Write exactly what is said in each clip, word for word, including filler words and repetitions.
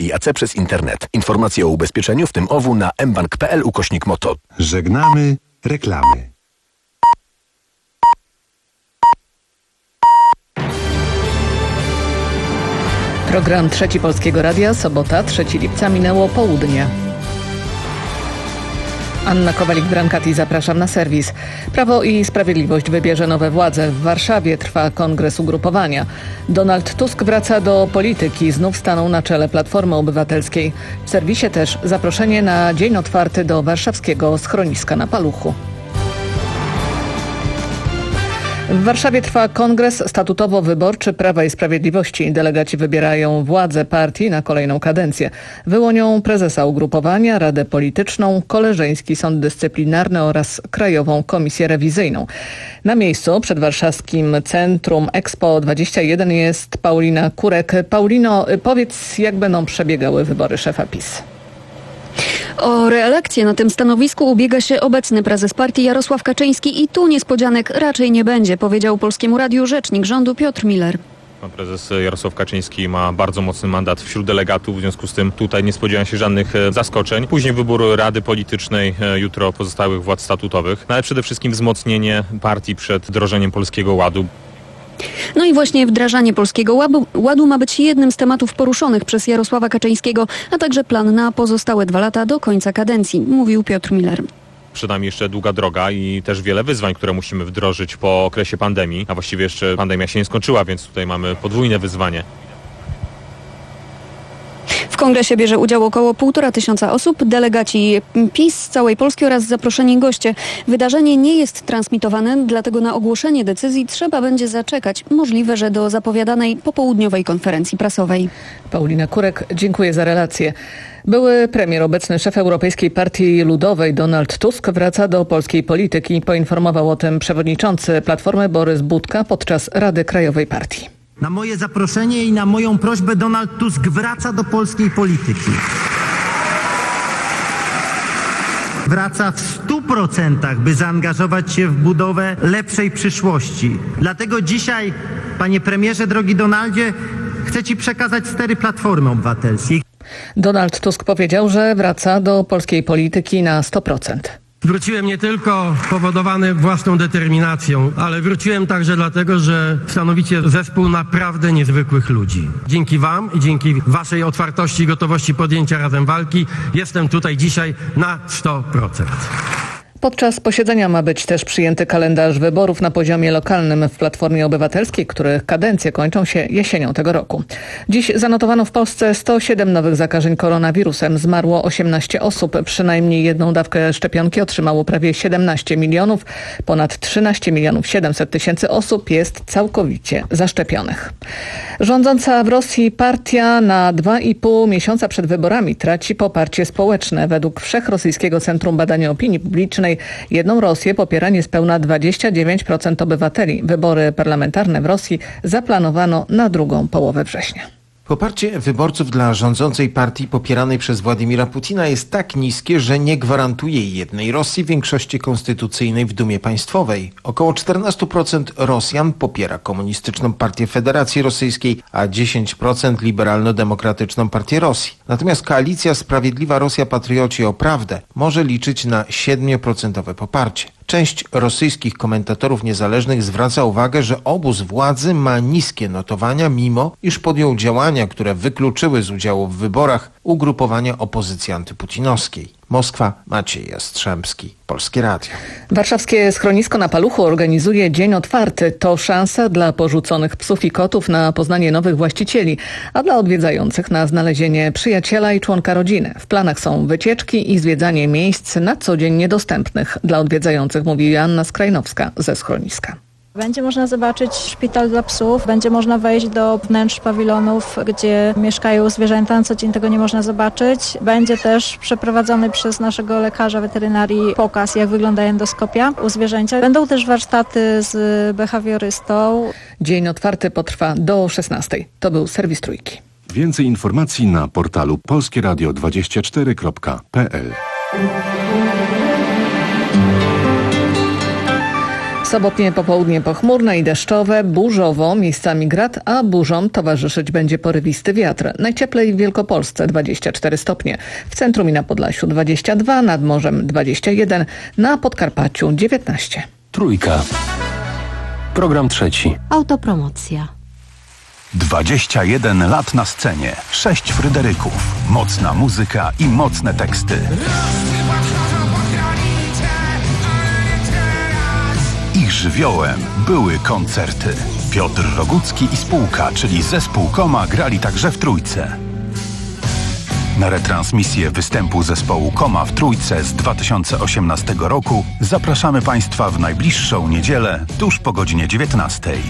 i A C przez internet. Informacje o ubezpieczeniu, w tym O W U na mbank kropka p l ukośnik moto. Żegnamy reklamy. Program Trzeci Polskiego Radia, sobota, trzeciego lipca, minęło południe. Anna Kowalik-Brankati, zapraszam na serwis. Prawo i Sprawiedliwość wybierze nowe władze. W Warszawie trwa kongres ugrupowania. Donald Tusk wraca do polityki. Znów stanął na czele Platformy Obywatelskiej. W serwisie też zaproszenie na dzień otwarty do warszawskiego schroniska na Paluchu. W Warszawie trwa kongres statutowo-wyborczy Prawa i Sprawiedliwości. Delegaci wybierają władzę partii na kolejną kadencję. Wyłonią prezesa ugrupowania, Radę Polityczną, Koleżeński Sąd Dyscyplinarny oraz Krajową Komisję Rewizyjną. Na miejscu przed warszawskim Centrum Expo dwadzieścia jeden jest Paulina Kurek. Paulino, powiedz, jak będą przebiegały wybory szefa PiS? O reelekcję na tym stanowisku ubiega się obecny prezes partii Jarosław Kaczyński i tu niespodzianek raczej nie będzie, powiedział Polskiemu Radiu rzecznik rządu Piotr Miller. Pan prezes Jarosław Kaczyński ma bardzo mocny mandat wśród delegatów, w związku z tym tutaj nie spodziewam się żadnych zaskoczeń. Później wybór Rady Politycznej, jutro pozostałych władz statutowych, no ale przede wszystkim wzmocnienie partii przed wdrożeniem Polskiego Ładu. No i właśnie wdrażanie Polskiego Ładu, ładu ma być jednym z tematów poruszonych przez Jarosława Kaczyńskiego, a także plan na pozostałe dwa lata do końca kadencji, mówił Piotr Miller. Przed nami jeszcze długa droga i też wiele wyzwań, które musimy wdrożyć po okresie pandemii, a właściwie jeszcze pandemia się nie skończyła, więc tutaj mamy podwójne wyzwanie. W kongresie bierze udział około półtora tysiąca osób, delegaci PiS z całej Polski oraz zaproszeni goście. Wydarzenie nie jest transmitowane, dlatego na ogłoszenie decyzji trzeba będzie zaczekać. Możliwe, że do zapowiadanej popołudniowej konferencji prasowej. Paulina Kurek, dziękuję za relację. Były premier, obecny szef Europejskiej Partii Ludowej Donald Tusk wraca do polskiej polityki. Poinformował o tym przewodniczący Platformy Borys Budka podczas Rady Krajowej Partii. Na moje zaproszenie i na moją prośbę Donald Tusk wraca do polskiej polityki. Wraca w stu procentach, by zaangażować się w budowę lepszej przyszłości. Dlatego dzisiaj, panie premierze, drogi Donaldzie, chcę ci przekazać stery Platformy Obywatelskiej. Donald Tusk powiedział, że wraca do polskiej polityki na sto procent. Wróciłem nie tylko powodowany własną determinacją, ale wróciłem także dlatego, że stanowicie zespół naprawdę niezwykłych ludzi. Dzięki wam i dzięki waszej otwartości i gotowości podjęcia razem walki jestem tutaj dzisiaj na sto procent. Podczas posiedzenia ma być też przyjęty kalendarz wyborów na poziomie lokalnym w Platformie Obywatelskiej, których kadencje kończą się jesienią tego roku. Dziś zanotowano w Polsce sto siedem nowych zakażeń koronawirusem. Zmarło osiemnaście osób. Przynajmniej jedną dawkę szczepionki otrzymało prawie siedemnaście milionów. Ponad trzynaście milionów siedemset tysięcy osób jest całkowicie zaszczepionych. Rządząca w Rosji partia na dwa i pół miesiąca przed wyborami traci poparcie społeczne. Według Wszechrosyjskiego Centrum Badania Opinii Publicznej jedną Rosję popiera niespełna dwadzieścia dziewięć procent obywateli. Wybory parlamentarne w Rosji zaplanowano na drugą połowę września. Poparcie wyborców dla rządzącej partii popieranej przez Władimira Putina jest tak niskie, że nie gwarantuje jednej Rosji większości konstytucyjnej w Dumie Państwowej. Około czternaście procent Rosjan popiera Komunistyczną Partię Federacji Rosyjskiej, a dziesięć procent Liberalno-Demokratyczną Partię Rosji. Natomiast koalicja Sprawiedliwa Rosja Patrioci o Prawdę może liczyć na siedem procent poparcie. Część rosyjskich komentatorów niezależnych zwraca uwagę, że obóz władzy ma niskie notowania, mimo iż podjął działania, które wykluczyły z udziału w wyborach ugrupowania opozycji antyputinowskiej. Moskwa, Maciej Jastrzębski, Polskie Radio. Warszawskie schronisko na Paluchu organizuje Dzień Otwarty. To szansa dla porzuconych psów i kotów na poznanie nowych właścicieli, a dla odwiedzających na znalezienie przyjaciela i członka rodziny. W planach są wycieczki i zwiedzanie miejsc na co dzień niedostępnych dla odwiedzających, mówi Joanna Skrajnowska ze schroniska. Będzie można zobaczyć szpital dla psów, będzie można wejść do wnętrz pawilonów, gdzie mieszkają zwierzęta, na co dzień tego nie można zobaczyć. Będzie też przeprowadzony przez naszego lekarza weterynarii pokaz, jak wygląda endoskopia u zwierzęcia. Będą też warsztaty z behawiorystą. Dzień Otwarty potrwa do szesnastej. To był serwis Trójki. Więcej informacji na portalu polskie radio dwadzieścia cztery kropka p l. sobotnie popołudnie pochmurne i deszczowe, burzowo, miejscami grad, a burzom towarzyszyć będzie porywisty wiatr. Najcieplej w Wielkopolsce dwadzieścia cztery stopnie, w centrum i na Podlasiu dwadzieścia dwa, nad morzem dwadzieścia jeden, na Podkarpaciu dziewiętnaście. Trójka. Program trzeci. Autopromocja. dwadzieścia jeden lat na scenie, sześć Fryderyków, mocna muzyka i mocne teksty. Ich żywiołem były koncerty. Piotr Rogucki i spółka, czyli zespół Koma, grali także w Trójce. Na retransmisję występu zespołu Koma w Trójce z dwa tysiące osiemnastego roku zapraszamy Państwa w najbliższą niedzielę, tuż po godzinie dziewiętnastej.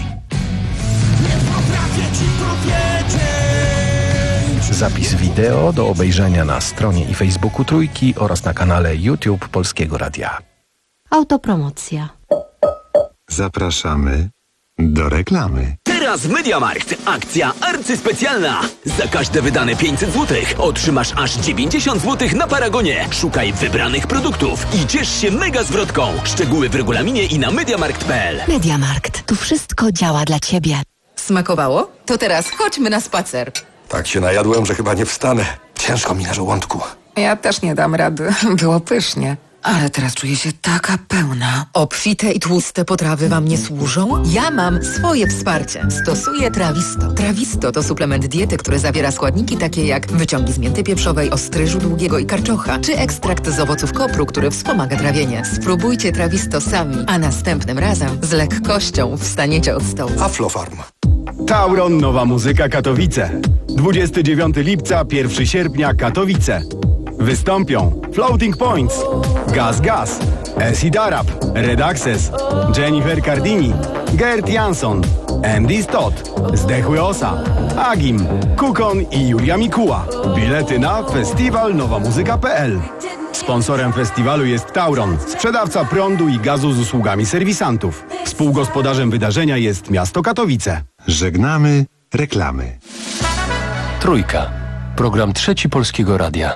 Zapis wideo do obejrzenia na stronie i Facebooku Trójki oraz na kanale YouTube Polskiego Radia. Autopromocja. Zapraszamy do reklamy. Teraz MediaMarkt. Akcja arcyspecjalna. Za każde wydane pięćset złotych otrzymasz aż dziewięćdziesiąt złotych na Paragonie. Szukaj wybranych produktów i ciesz się mega zwrotką. Szczegóły w regulaminie i na mediamarkt kropka p l. MediaMarkt. Tu wszystko działa dla Ciebie. Smakowało? To teraz chodźmy na spacer. Tak się najadłem, że chyba nie wstanę. Ciężko mi na żołądku. Ja też nie dam rady. Było pysznie. Ale teraz czuję się taka pełna. Obfite i tłuste potrawy Wam nie służą? Ja mam swoje wsparcie. Stosuję Trawisto. Trawisto to suplement diety, który zawiera składniki takie jak wyciągi z mięty pieprzowej, ostryżu długiego i karczocha, czy ekstrakt z owoców kopru, który wspomaga trawienie. Spróbujcie Trawisto sami, a następnym razem z lekkością wstaniecie od stołu. Aflofarm. Tauron Nowa Muzyka Katowice. dwudziestego dziewiątego lipca, pierwszego sierpnia Katowice. Wystąpią Floating Points, Gaz Gaz, Acid Arab, Red Access, Jennifer Cardini, Gert Jansson, Andy Stott, Zdechły Osa, Agim, Kukon i Julia Mikuła. Bilety na festiwal nowa muzyka kropka p l. Sponsorem festiwalu jest Tauron, sprzedawca prądu i gazu z usługami serwisantów. Współgospodarzem wydarzenia jest miasto Katowice. Żegnamy reklamy. Trójka. Program trzeci Polskiego Radia.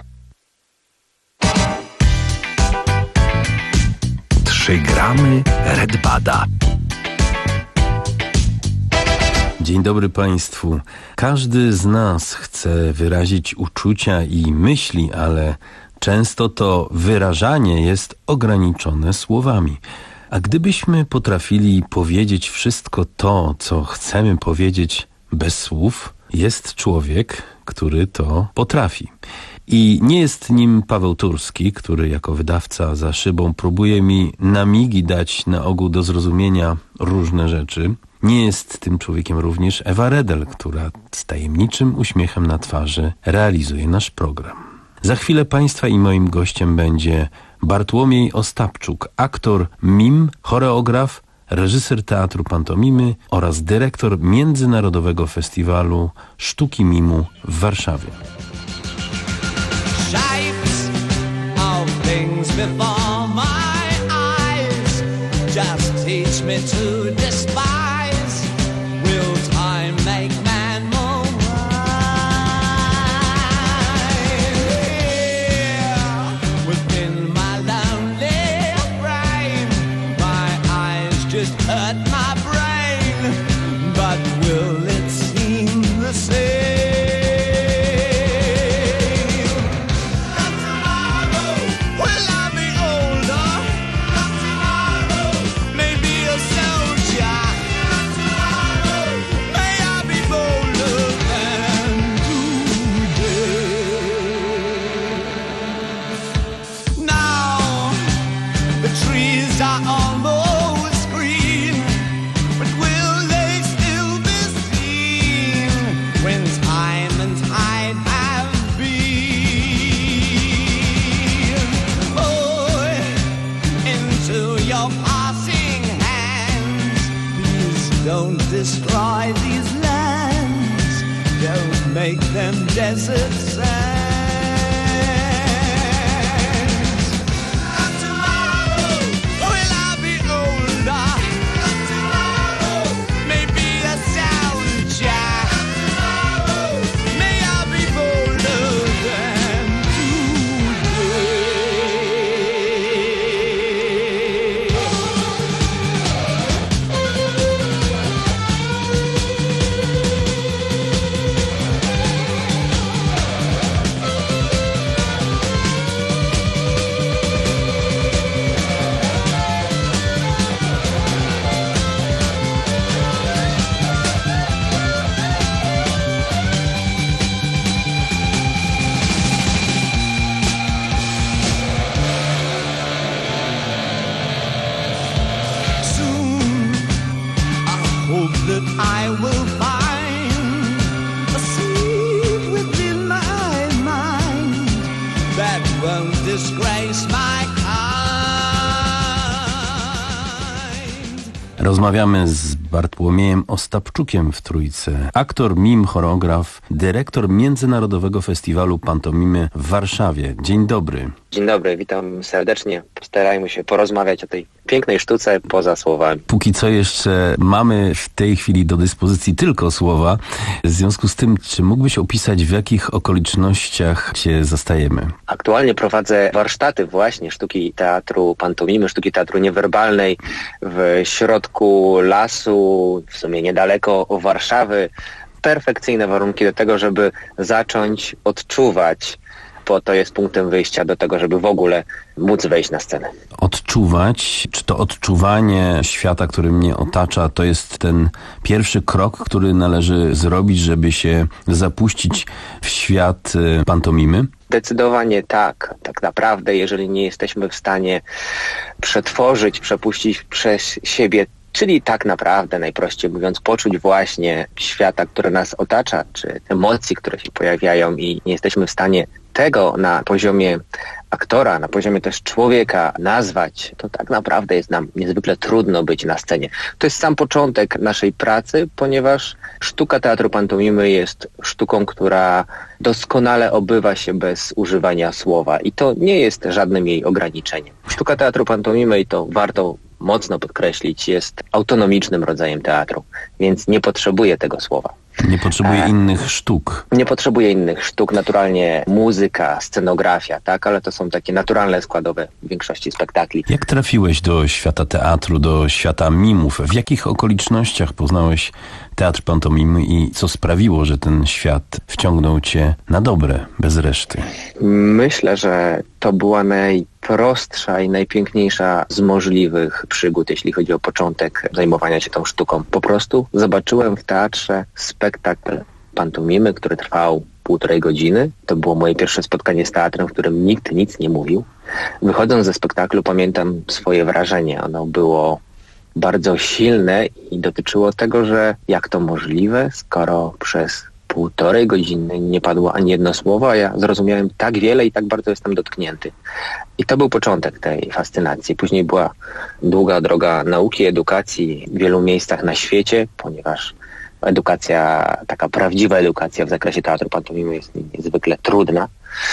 trzy gramy Red Bada. Dzień dobry Państwu. Każdy z nas chce wyrazić uczucia i myśli, ale często to wyrażanie jest ograniczone słowami. A gdybyśmy potrafili powiedzieć wszystko to, co chcemy powiedzieć bez słów, jest człowiek, który to potrafi. I nie jest nim Paweł Turski, który jako wydawca za szybą próbuje mi na migi dać na ogół do zrozumienia różne rzeczy. Nie jest tym człowiekiem również Ewa Redel, która z tajemniczym uśmiechem na twarzy realizuje nasz program. Za chwilę Państwa i moim gościem będzie Bartłomiej Ostapczuk, aktor, mim, choreograf, reżyser teatru pantomimy oraz dyrektor Międzynarodowego Festiwalu Sztuki Mimu w Warszawie. Shapes of things before my eyes just teach me to despise. Will time make man more wise? Here within my lonely brain, my eyes just hurt my brain, but will it seem the same? Destroy these lands, don't make them desert sands. Not tomorrow, will I be older? Not tomorrow, maybe a sound jack. Not tomorrow, may I be bolder than today. won't disgrace my kind. Rozmawiamy z Bartłomiejem Ostapczukiem w Trójce. Aktor, mim, choreograf, dyrektor Międzynarodowego Festiwalu Pantomimy w Warszawie. Dzień dobry. Dzień dobry, witam serdecznie. Postarajmy się porozmawiać o tej pięknej sztuce poza słowami. Póki co jeszcze mamy w tej chwili do dyspozycji tylko słowa. W związku z tym, czy mógłbyś opisać, w jakich okolicznościach cię zastajemy? Aktualnie prowadzę warsztaty właśnie sztuki teatru pantomimy, sztuki teatru niewerbalnej w środku lasu, w sumie niedaleko Warszawy. Perfekcyjne warunki do tego, żeby zacząć odczuwać, bo to jest punktem wyjścia do tego, żeby w ogóle móc wejść na scenę. Odczuwać, czy to odczuwanie świata, który mnie otacza, to jest ten pierwszy krok, który należy zrobić, żeby się zapuścić w świat pantomimy? Zdecydowanie tak. Tak naprawdę, jeżeli nie jesteśmy w stanie przetworzyć, przepuścić przez siebie, czyli tak naprawdę, najprościej mówiąc, poczuć właśnie świata, który nas otacza, czy emocji, które się pojawiają i nie jesteśmy w stanie tego na poziomie aktora, na poziomie też człowieka nazwać, to tak naprawdę jest nam niezwykle trudno być na scenie. To jest sam początek naszej pracy, ponieważ sztuka teatru pantomimy jest sztuką, która doskonale obywa się bez używania słowa i to nie jest żadnym jej ograniczeniem. Sztuka teatru pantomimy, i to warto mocno podkreślić, jest autonomicznym rodzajem teatru, więc nie potrzebuje tego słowa. Nie potrzebuje e, innych sztuk. Nie potrzebuje innych sztuk, naturalnie muzyka, scenografia, tak, ale to są takie naturalne składowe w większości spektakli. Jak trafiłeś do świata teatru, do świata mimów? W jakich okolicznościach poznałeś teatr pantomimy i co sprawiło, że ten świat wciągnął cię na dobre, bez reszty? Myślę, że to była najprostsza i najpiękniejsza z możliwych przygód, jeśli chodzi o początek zajmowania się tą sztuką. Po prostu zobaczyłem w teatrze spektakl pantomimy, który trwał półtorej godziny. To było moje pierwsze spotkanie z teatrem, w którym nikt nic nie mówił. Wychodząc ze spektaklu pamiętam swoje wrażenie. Ono było bardzo silne i dotyczyło tego, że jak to możliwe, skoro przez półtorej godziny nie padło ani jedno słowo, a ja zrozumiałem tak wiele i tak bardzo jestem dotknięty. I to był początek tej fascynacji. Później była długa droga nauki, edukacji w wielu miejscach na świecie, ponieważ edukacja, taka prawdziwa edukacja w zakresie teatru pantomimy jest niezwykle trudna.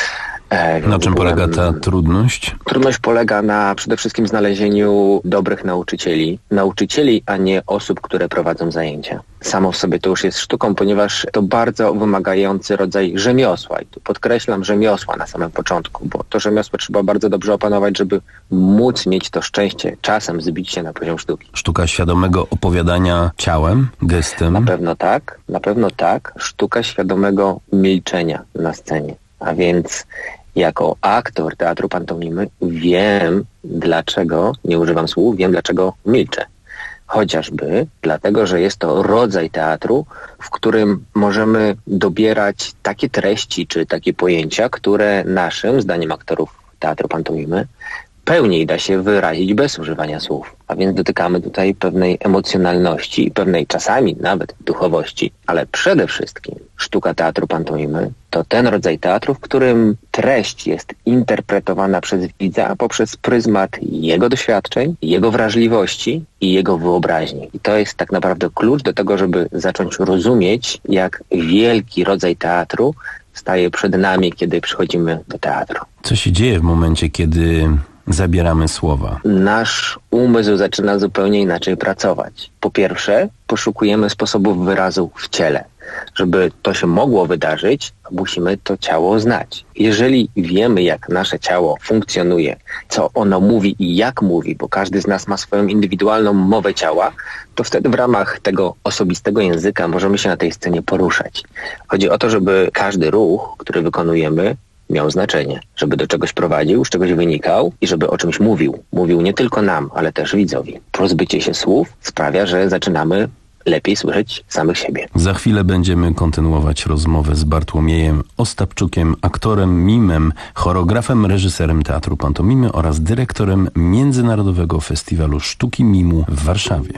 Na czym polega ta trudność? Trudność polega na przede wszystkim znalezieniu dobrych nauczycieli. Nauczycieli, a nie osób, które prowadzą zajęcia. Samo w sobie to już jest sztuką, ponieważ to bardzo wymagający rodzaj rzemiosła. I tu podkreślam rzemiosła na samym początku, bo to rzemiosło trzeba bardzo dobrze opanować, żeby móc mieć to szczęście czasem zbić się na poziom sztuki. Sztuka świadomego opowiadania ciałem, gestem? Na pewno tak, na pewno tak. Sztuka świadomego milczenia na scenie. A więc jako aktor teatru pantomimy wiem, dlaczego nie używam słów, wiem, dlaczego milczę. Chociażby dlatego, że jest to rodzaj teatru, w którym możemy dobierać takie treści czy takie pojęcia, które naszym, zdaniem aktorów teatru pantomimy, pełniej da się wyrazić bez używania słów. A więc dotykamy tutaj pewnej emocjonalności i pewnej czasami nawet duchowości. Ale przede wszystkim sztuka teatru pantomimy to ten rodzaj teatru, w którym treść jest interpretowana przez widza poprzez pryzmat jego doświadczeń, jego wrażliwości i jego wyobraźni. I to jest tak naprawdę klucz do tego, żeby zacząć rozumieć, jak wielki rodzaj teatru staje przed nami, kiedy przychodzimy do teatru. Co się dzieje w momencie, kiedy zabieramy słowa? Nasz umysł zaczyna zupełnie inaczej pracować. Po pierwsze, poszukujemy sposobów wyrazu w ciele. Żeby to się mogło wydarzyć, musimy to ciało znać. Jeżeli wiemy, jak nasze ciało funkcjonuje, co ono mówi i jak mówi, bo każdy z nas ma swoją indywidualną mowę ciała, to wtedy w ramach tego osobistego języka możemy się na tej scenie poruszać. Chodzi o to, żeby każdy ruch, który wykonujemy, miał znaczenie, żeby do czegoś prowadził, z czegoś wynikał i żeby o czymś mówił. Mówił nie tylko nam, ale też widzowi. Pozbycie się słów sprawia, że zaczynamy lepiej słyszeć samych siebie. Za chwilę będziemy kontynuować rozmowę z Bartłomiejem Ostapczukiem, aktorem, mimem, choreografem, reżyserem teatru pantomimy oraz dyrektorem Międzynarodowego Festiwalu Sztuki Mimu w Warszawie.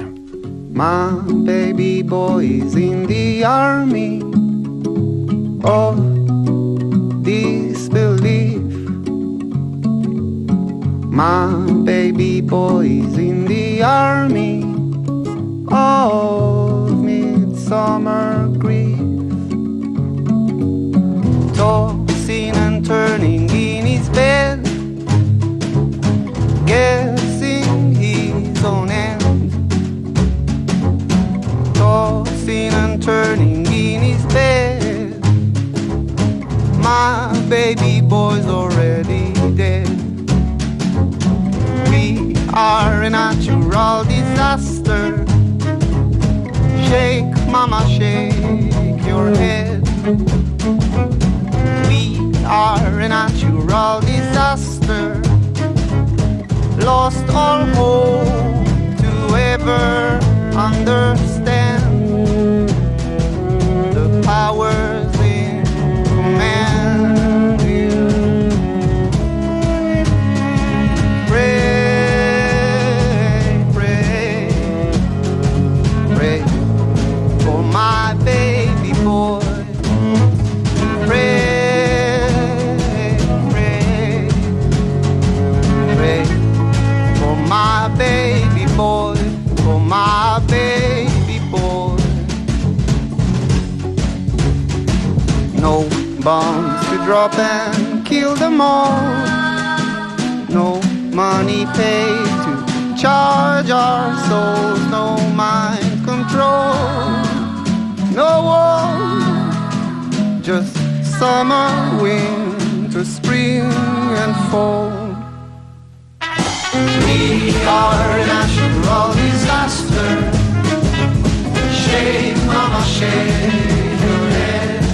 My baby boy is in the army of disbelief. My baby boy's in the army of midsummer grief, tossing and turning in his bed, guessing his own end, tossing and turning in his bed. My baby boy's already dead. We are a natural disaster. Shake, mama, shake your head. We are a natural disaster. Lost all hope to ever understand the powers in command here. Pray, pray, pray for my baby boy. Pray, pray, pray for my baby boy, for my baby boy. No bombs to drop and kill them all. No money paid to charge our souls. No mind control. No war, just summer, winter, spring and fall. We are a natural disaster. Shake, mama, shake your head.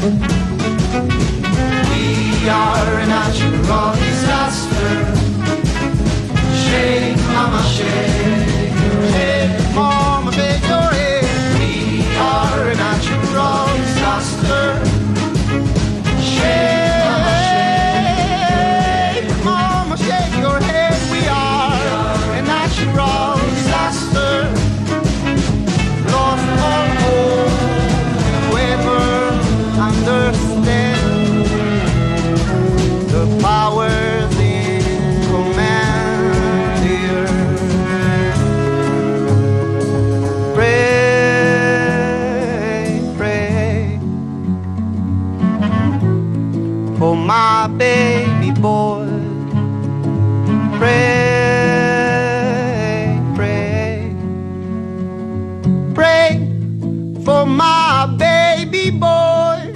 We are a natural disaster. Shake, mama, shake your head. Mama, shake your head. We are a natural disaster. Shake, mama, shake your head. We are a natural disaster. Lost all hope to ever understand the powers in command here. Pray, pray for my baby boy. Pray, pray, pray for my baby boy.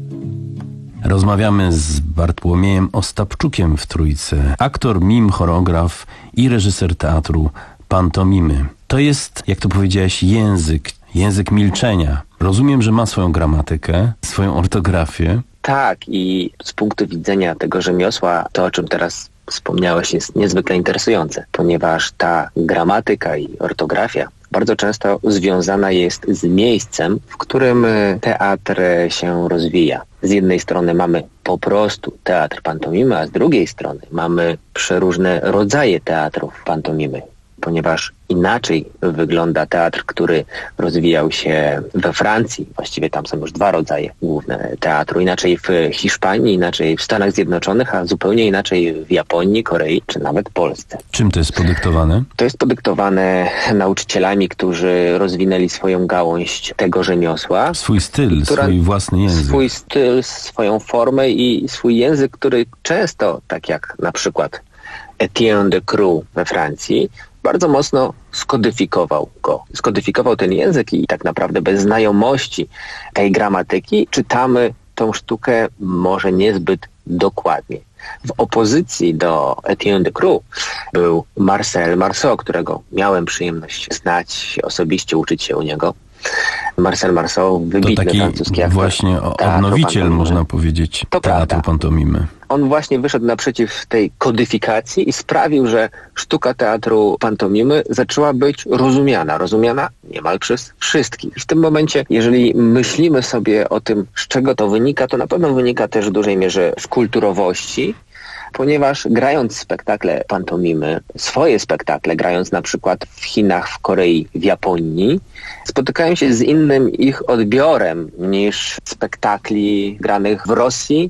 Rozmawiamy z Bartłomiejem Ostapczukiem w Trójce. Aktor, mim, choreograf i reżyser teatru pantomimy. To jest, jak to powiedziałeś, język, język milczenia. Rozumiem, że ma swoją gramatykę, swoją ortografię. Tak, i z punktu widzenia tego rzemiosła, to o czym teraz wspomniałeś, jest niezwykle interesujące, ponieważ ta gramatyka i ortografia bardzo często związana jest z miejscem, w którym teatr się rozwija. Z jednej strony mamy po prostu teatr pantomimy, a z drugiej strony mamy przeróżne rodzaje teatrów pantomimy, ponieważ inaczej wygląda teatr, który rozwijał się we Francji. Właściwie tam są już dwa rodzaje główne teatru. Inaczej w Hiszpanii, inaczej w Stanach Zjednoczonych, a zupełnie inaczej w Japonii, Korei czy nawet Polsce. Czym to jest podyktowane? To jest podyktowane nauczycielami, którzy rozwinęli swoją gałąź tego rzemiosła. Swój styl, która, swój własny język. Swój styl, swoją formę i swój język, który często, tak jak na przykład Etienne de Creux we Francji, bardzo mocno skodyfikował go. Skodyfikował ten język i tak naprawdę bez znajomości tej gramatyki czytamy tą sztukę może niezbyt dokładnie. W opozycji do Etienne de Creux był Marcel Marceau, którego miałem przyjemność znać osobiście, uczyć się u niego. Marcel Marceau, wybitny to taki francuski aktor. Właśnie odnowiciel, można powiedzieć, to teatru prawda. pantomimy. On właśnie wyszedł naprzeciw tej kodyfikacji i sprawił, że sztuka teatru pantomimy zaczęła być rozumiana. Rozumiana niemal przez wszystkich. I w tym momencie, jeżeli myślimy sobie o tym, z czego to wynika, to na pewno wynika też w dużej mierze z kulturowości, ponieważ grając spektakle pantomimy, swoje spektakle, grając na przykład w Chinach, w Korei, w Japonii, spotykają się z innym ich odbiorem niż spektakli granych w Rosji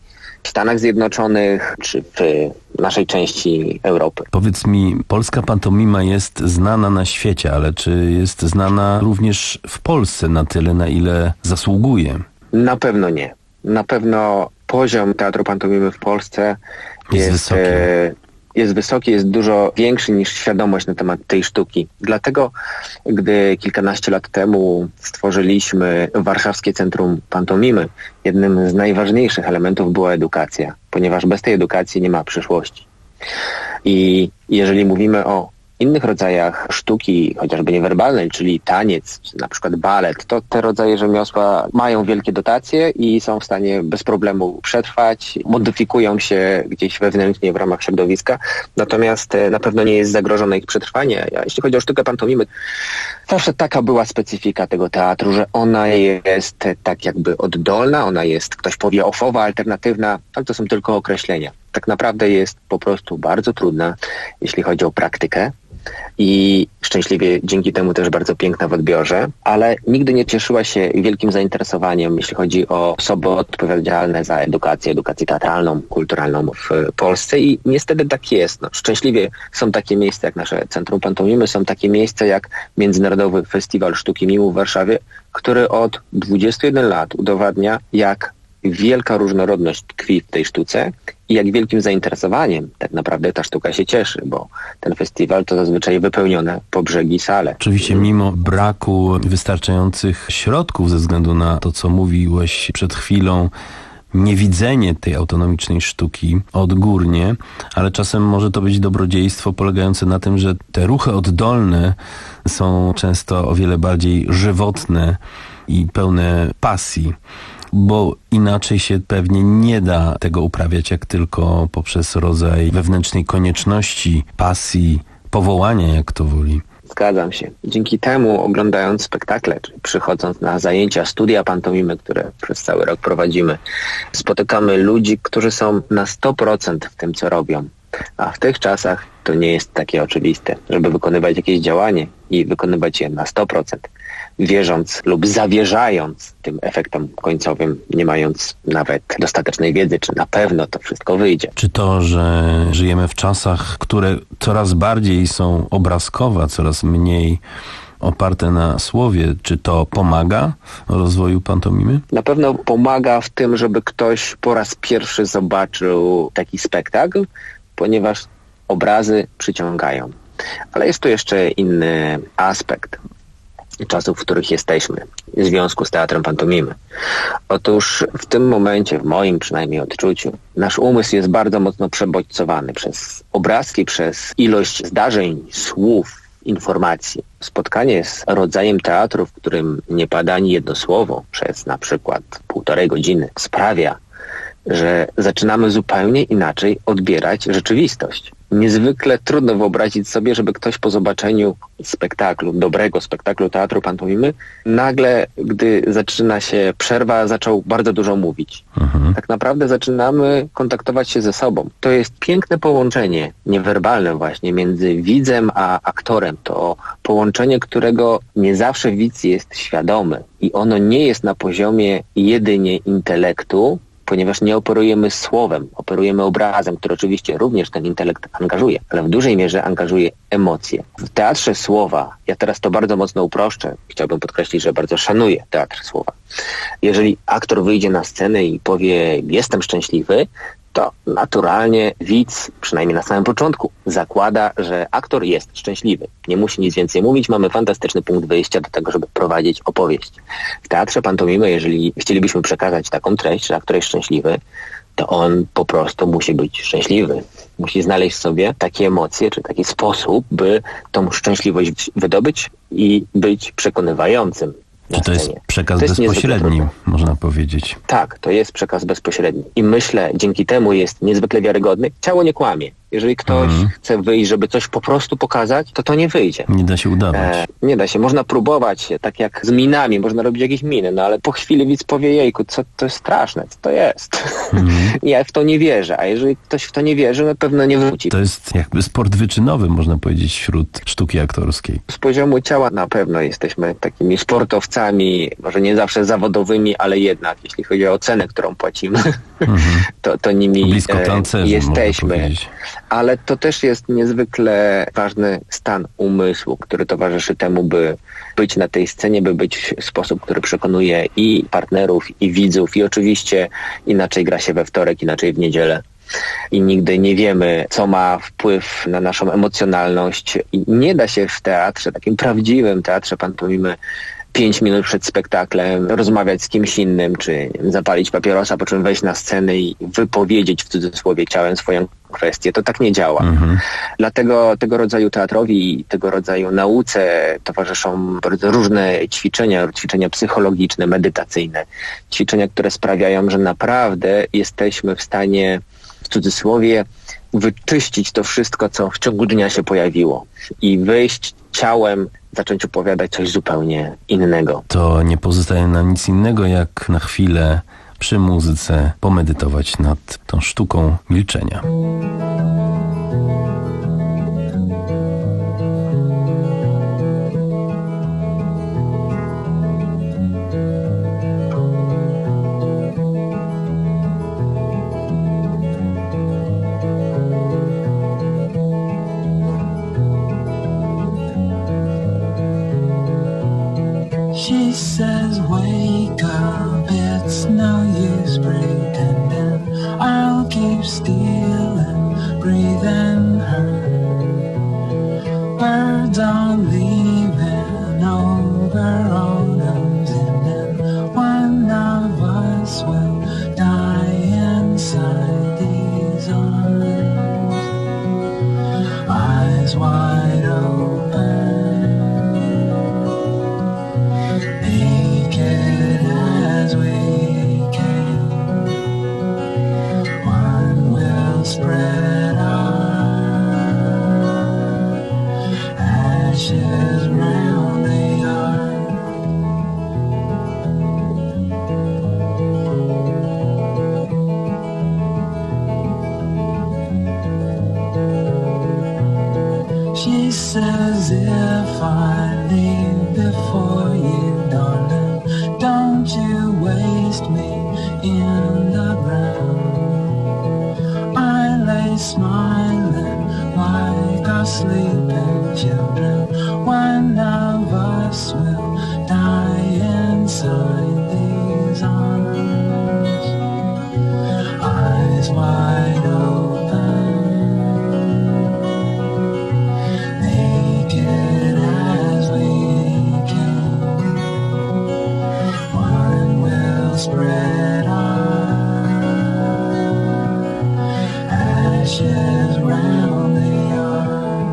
w Stanach Zjednoczonych czy w naszej części Europy. Powiedz mi, polska pantomima jest znana na świecie, ale czy jest znana również w Polsce na tyle, na ile zasługuje? Na pewno nie. Na pewno poziom teatru pantomimy w Polsce jest, jest wysoki. E, jest wysoki, jest dużo większy niż świadomość na temat tej sztuki. Dlatego, gdy kilkanaście lat temu stworzyliśmy Warszawskie Centrum Pantomimy, jednym z najważniejszych elementów była edukacja, ponieważ bez tej edukacji nie ma przyszłości. I jeżeli mówimy o innych rodzajach sztuki, chociażby niewerbalnej, czyli taniec, czy na przykład balet, to te rodzaje rzemiosła mają wielkie dotacje i są w stanie bez problemu przetrwać, modyfikują się gdzieś wewnętrznie w ramach środowiska, natomiast na pewno nie jest zagrożone ich przetrwanie. A jeśli chodzi o sztukę pantomimy, zawsze taka była specyfika tego teatru, że ona jest tak jakby oddolna, ona jest, ktoś powie, ofowa, alternatywna, ale to są tylko określenia. Tak naprawdę jest po prostu bardzo trudna, jeśli chodzi o praktykę i szczęśliwie dzięki temu też bardzo piękna w odbiorze, ale nigdy nie cieszyła się wielkim zainteresowaniem, jeśli chodzi o osoby odpowiedzialne za edukację, edukację teatralną, kulturalną w Polsce i niestety tak jest. No, szczęśliwie są takie miejsca jak nasze Centrum Pantomimy, są takie miejsca jak Międzynarodowy Festiwal Sztuki Mimu w Warszawie, który od dwudziestu jeden lat udowadnia, jak wielka różnorodność tkwi w tej sztuce i jak wielkim zainteresowaniem tak naprawdę ta sztuka się cieszy, bo ten festiwal to zazwyczaj wypełnione po brzegi sale. Oczywiście mimo braku wystarczających środków ze względu na to, co mówiłeś przed chwilą, niewidzenie tej autonomicznej sztuki odgórnie, ale czasem może to być dobrodziejstwo polegające na tym, że te ruchy oddolne są często o wiele bardziej żywotne i pełne pasji, bo inaczej się pewnie nie da tego uprawiać, jak tylko poprzez rodzaj wewnętrznej konieczności, pasji, powołania, jak to woli. Zgadzam się. Dzięki temu, oglądając spektakle, czy przychodząc na zajęcia, studia pantomimy, które przez cały rok prowadzimy, spotykamy ludzi, którzy są na sto procent w tym, co robią. A w tych czasach to nie jest takie oczywiste, żeby wykonywać jakieś działanie i wykonywać je na sto procent, wierząc lub zawierzając tym efektom końcowym, nie mając nawet dostatecznej wiedzy, czy na pewno to wszystko wyjdzie. Czy to, że żyjemy w czasach, które coraz bardziej są obrazkowe, coraz mniej oparte na słowie, czy to pomaga rozwoju pantomimy? Na pewno pomaga w tym, żeby ktoś po raz pierwszy zobaczył taki spektakl, ponieważ obrazy przyciągają. Ale jest tu jeszcze inny aspekt czasów, w których jesteśmy, w związku z teatrem pantomimy. Otóż w tym momencie, w moim przynajmniej odczuciu, nasz umysł jest bardzo mocno przebodźcowany przez obrazki, przez ilość zdarzeń, słów, informacji. Spotkanie z rodzajem teatru, w którym nie pada ani jedno słowo przez na przykład półtorej godziny, sprawia, że zaczynamy zupełnie inaczej odbierać rzeczywistość. Niezwykle trudno wyobrazić sobie, żeby ktoś po zobaczeniu spektaklu, dobrego spektaklu teatru pantomimy, nagle, gdy zaczyna się przerwa, zaczął bardzo dużo mówić. Mhm. Tak naprawdę zaczynamy kontaktować się ze sobą. To jest piękne połączenie, niewerbalne właśnie, między widzem a aktorem. To połączenie, którego nie zawsze widz jest świadomy i ono nie jest na poziomie jedynie intelektu, ponieważ nie operujemy słowem, operujemy obrazem, który oczywiście również ten intelekt angażuje, ale w dużej mierze angażuje emocje. W teatrze słowa, ja teraz to bardzo mocno uproszczę, chciałbym podkreślić, że bardzo szanuję teatr słowa. Jeżeli aktor wyjdzie na scenę i powie, jestem szczęśliwy, to naturalnie widz, przynajmniej na samym początku, zakłada, że aktor jest szczęśliwy. Nie musi nic więcej mówić, mamy fantastyczny punkt wyjścia do tego, żeby prowadzić opowieść. W teatrze pantomimy, jeżeli chcielibyśmy przekazać taką treść, że aktor jest szczęśliwy, to on po prostu musi być szczęśliwy. Musi znaleźć w sobie takie emocje, czy taki sposób, by tą szczęśliwość wydobyć i być przekonywającym. Czy to jest przekaz to jest bezpośredni, można powiedzieć? Tak, to jest przekaz bezpośredni. I myślę, dzięki temu jest niezwykle wiarygodny. Ciało nie kłamie. Jeżeli ktoś Mhm. chce wyjść, żeby coś po prostu pokazać, to to nie wyjdzie. Nie da się udawać. E, nie da się. Można próbować, tak jak z minami, można robić jakieś miny, no ale po chwili widz powie, jejku, co to jest straszne, co to jest. Mhm. Ja w to nie wierzę, a jeżeli ktoś w to nie wierzy, na pewno nie wróci. To jest jakby sport wyczynowy, można powiedzieć, wśród sztuki aktorskiej. Z poziomu ciała na pewno jesteśmy takimi sportowcami, może nie zawsze zawodowymi, ale jednak, jeśli chodzi o cenę, którą płacimy, Mhm. to, to nimi Blisko e, tancerzy, jesteśmy. można powiedzieć. Ale to też jest niezwykle ważny stan umysłu, który towarzyszy temu, by być na tej scenie, by być w sposób, który przekonuje i partnerów, i widzów, i oczywiście inaczej gra się we wtorek, inaczej w niedzielę. I nigdy nie wiemy, co ma wpływ na naszą emocjonalność. I nie da się w teatrze, takim prawdziwym teatrze pantomimy, pięć minut przed spektaklem rozmawiać z kimś innym, czy nie wiem, zapalić papierosa, po czym wejść na scenę i wypowiedzieć w cudzysłowie ciałem swoją kwestię. To tak nie działa. Mhm. Dlatego tego rodzaju teatrowi i tego rodzaju nauce towarzyszą bardzo różne ćwiczenia, ćwiczenia psychologiczne, medytacyjne, ćwiczenia, które sprawiają, że naprawdę jesteśmy w stanie w cudzysłowie wyczyścić to wszystko, co w ciągu dnia się pojawiło i wyjść ciałem, zacząć opowiadać coś zupełnie innego. To nie pozostaje nam nic innego, jak na chwilę przy muzyce pomedytować nad tą sztuką milczenia. She says, wake up, it's no use pretending. I'll keep stealing, breathing her. Birds are leaving over autumn's ending. One of us will die inside these arms. Eyes wide open. Naked as we came, one will spread our ashes round the yard. She says if I leave before you, darling, don't you waste me in the ground. I lay smiling like our sleeping children. One of us will die inside these arms. Eyes wide open. Naked as we came, one will spread our ashes round the yard.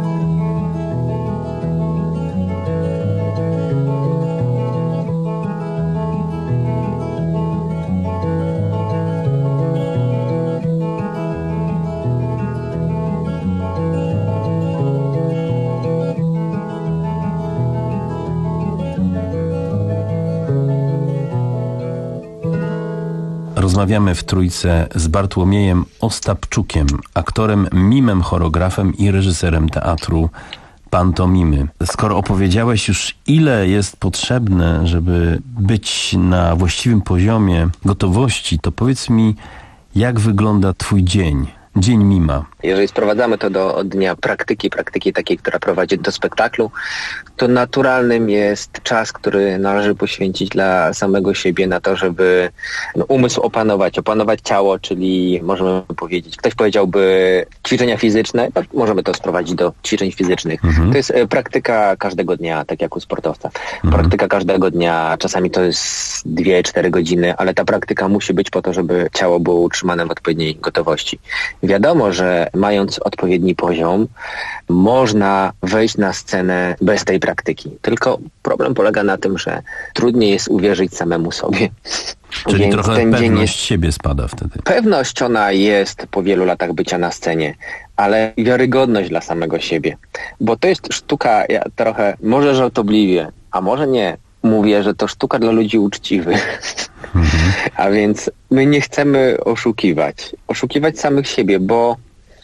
Rozmawiamy w trójce z Bartłomiejem Ostapczukiem, aktorem, mimem, choreografem i reżyserem teatru pantomimy. Skoro opowiedziałeś już, ile jest potrzebne, żeby być na właściwym poziomie gotowości, to powiedz mi, jak wygląda twój dzień, dzień mima? Jeżeli sprowadzamy to do dnia praktyki, praktyki takiej, która prowadzi do spektaklu, to naturalnym jest czas, który należy poświęcić dla samego siebie na to, żeby no, umysł opanować, opanować ciało, czyli możemy powiedzieć, ktoś powiedziałby ćwiczenia fizyczne, no, możemy to sprowadzić do ćwiczeń fizycznych. Mhm. To jest e, praktyka każdego dnia, tak jak u sportowca. Mhm. Praktyka każdego dnia, czasami to jest dwie cztery godziny, ale ta praktyka musi być po to, żeby ciało było utrzymane w odpowiedniej gotowości. Wiadomo, że mając odpowiedni poziom, można wejść na scenę bez tej praktyki. Tylko problem polega na tym, że trudniej jest uwierzyć samemu sobie. Czyli Więc trochę ten dzień pewność jest... siebie spada wtedy. Pewność ona jest po wielu latach bycia na scenie, ale wiarygodność dla samego siebie. Bo to jest sztuka, ja trochę, może żartobliwie, a może nie, mówię, że to sztuka dla ludzi uczciwych. Mhm. A więc my nie chcemy oszukiwać. Oszukiwać samych siebie, bo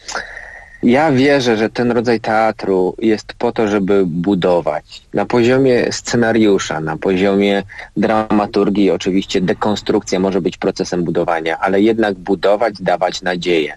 ja wierzę, że ten rodzaj teatru jest po to, żeby budować. Na poziomie scenariusza, na poziomie dramaturgii oczywiście dekonstrukcja może być procesem budowania, ale jednak budować, dawać nadzieję.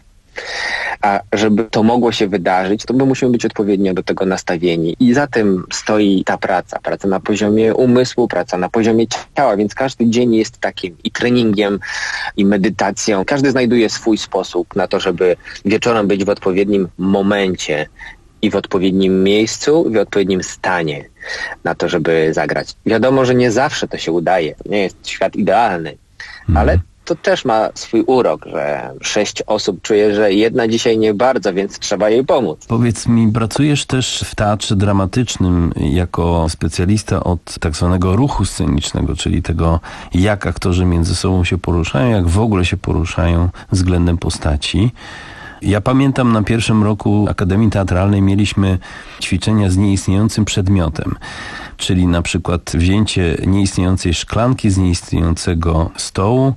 A żeby to mogło się wydarzyć, to my musimy być odpowiednio do tego nastawieni. I za tym stoi ta praca. Praca na poziomie umysłu, praca na poziomie ciała, więc każdy dzień jest takim i treningiem, i medytacją. Każdy znajduje swój sposób na to, żeby wieczorem być w odpowiednim momencie i w odpowiednim miejscu, i w odpowiednim stanie na to, żeby zagrać. Wiadomo, że nie zawsze to się udaje. To nie jest świat idealny, ale to też ma swój urok, że sześć osób czuje, że jedna dzisiaj nie bardzo, więc trzeba jej pomóc. Powiedz mi, pracujesz też w teatrze dramatycznym jako specjalista od tak zwanego ruchu scenicznego, czyli tego, jak aktorzy między sobą się poruszają, jak w ogóle się poruszają względem postaci. Ja pamiętam, na pierwszym roku Akademii Teatralnej mieliśmy ćwiczenia z nieistniejącym przedmiotem, czyli na przykład wzięcie nieistniejącej szklanki z nieistniejącego stołu,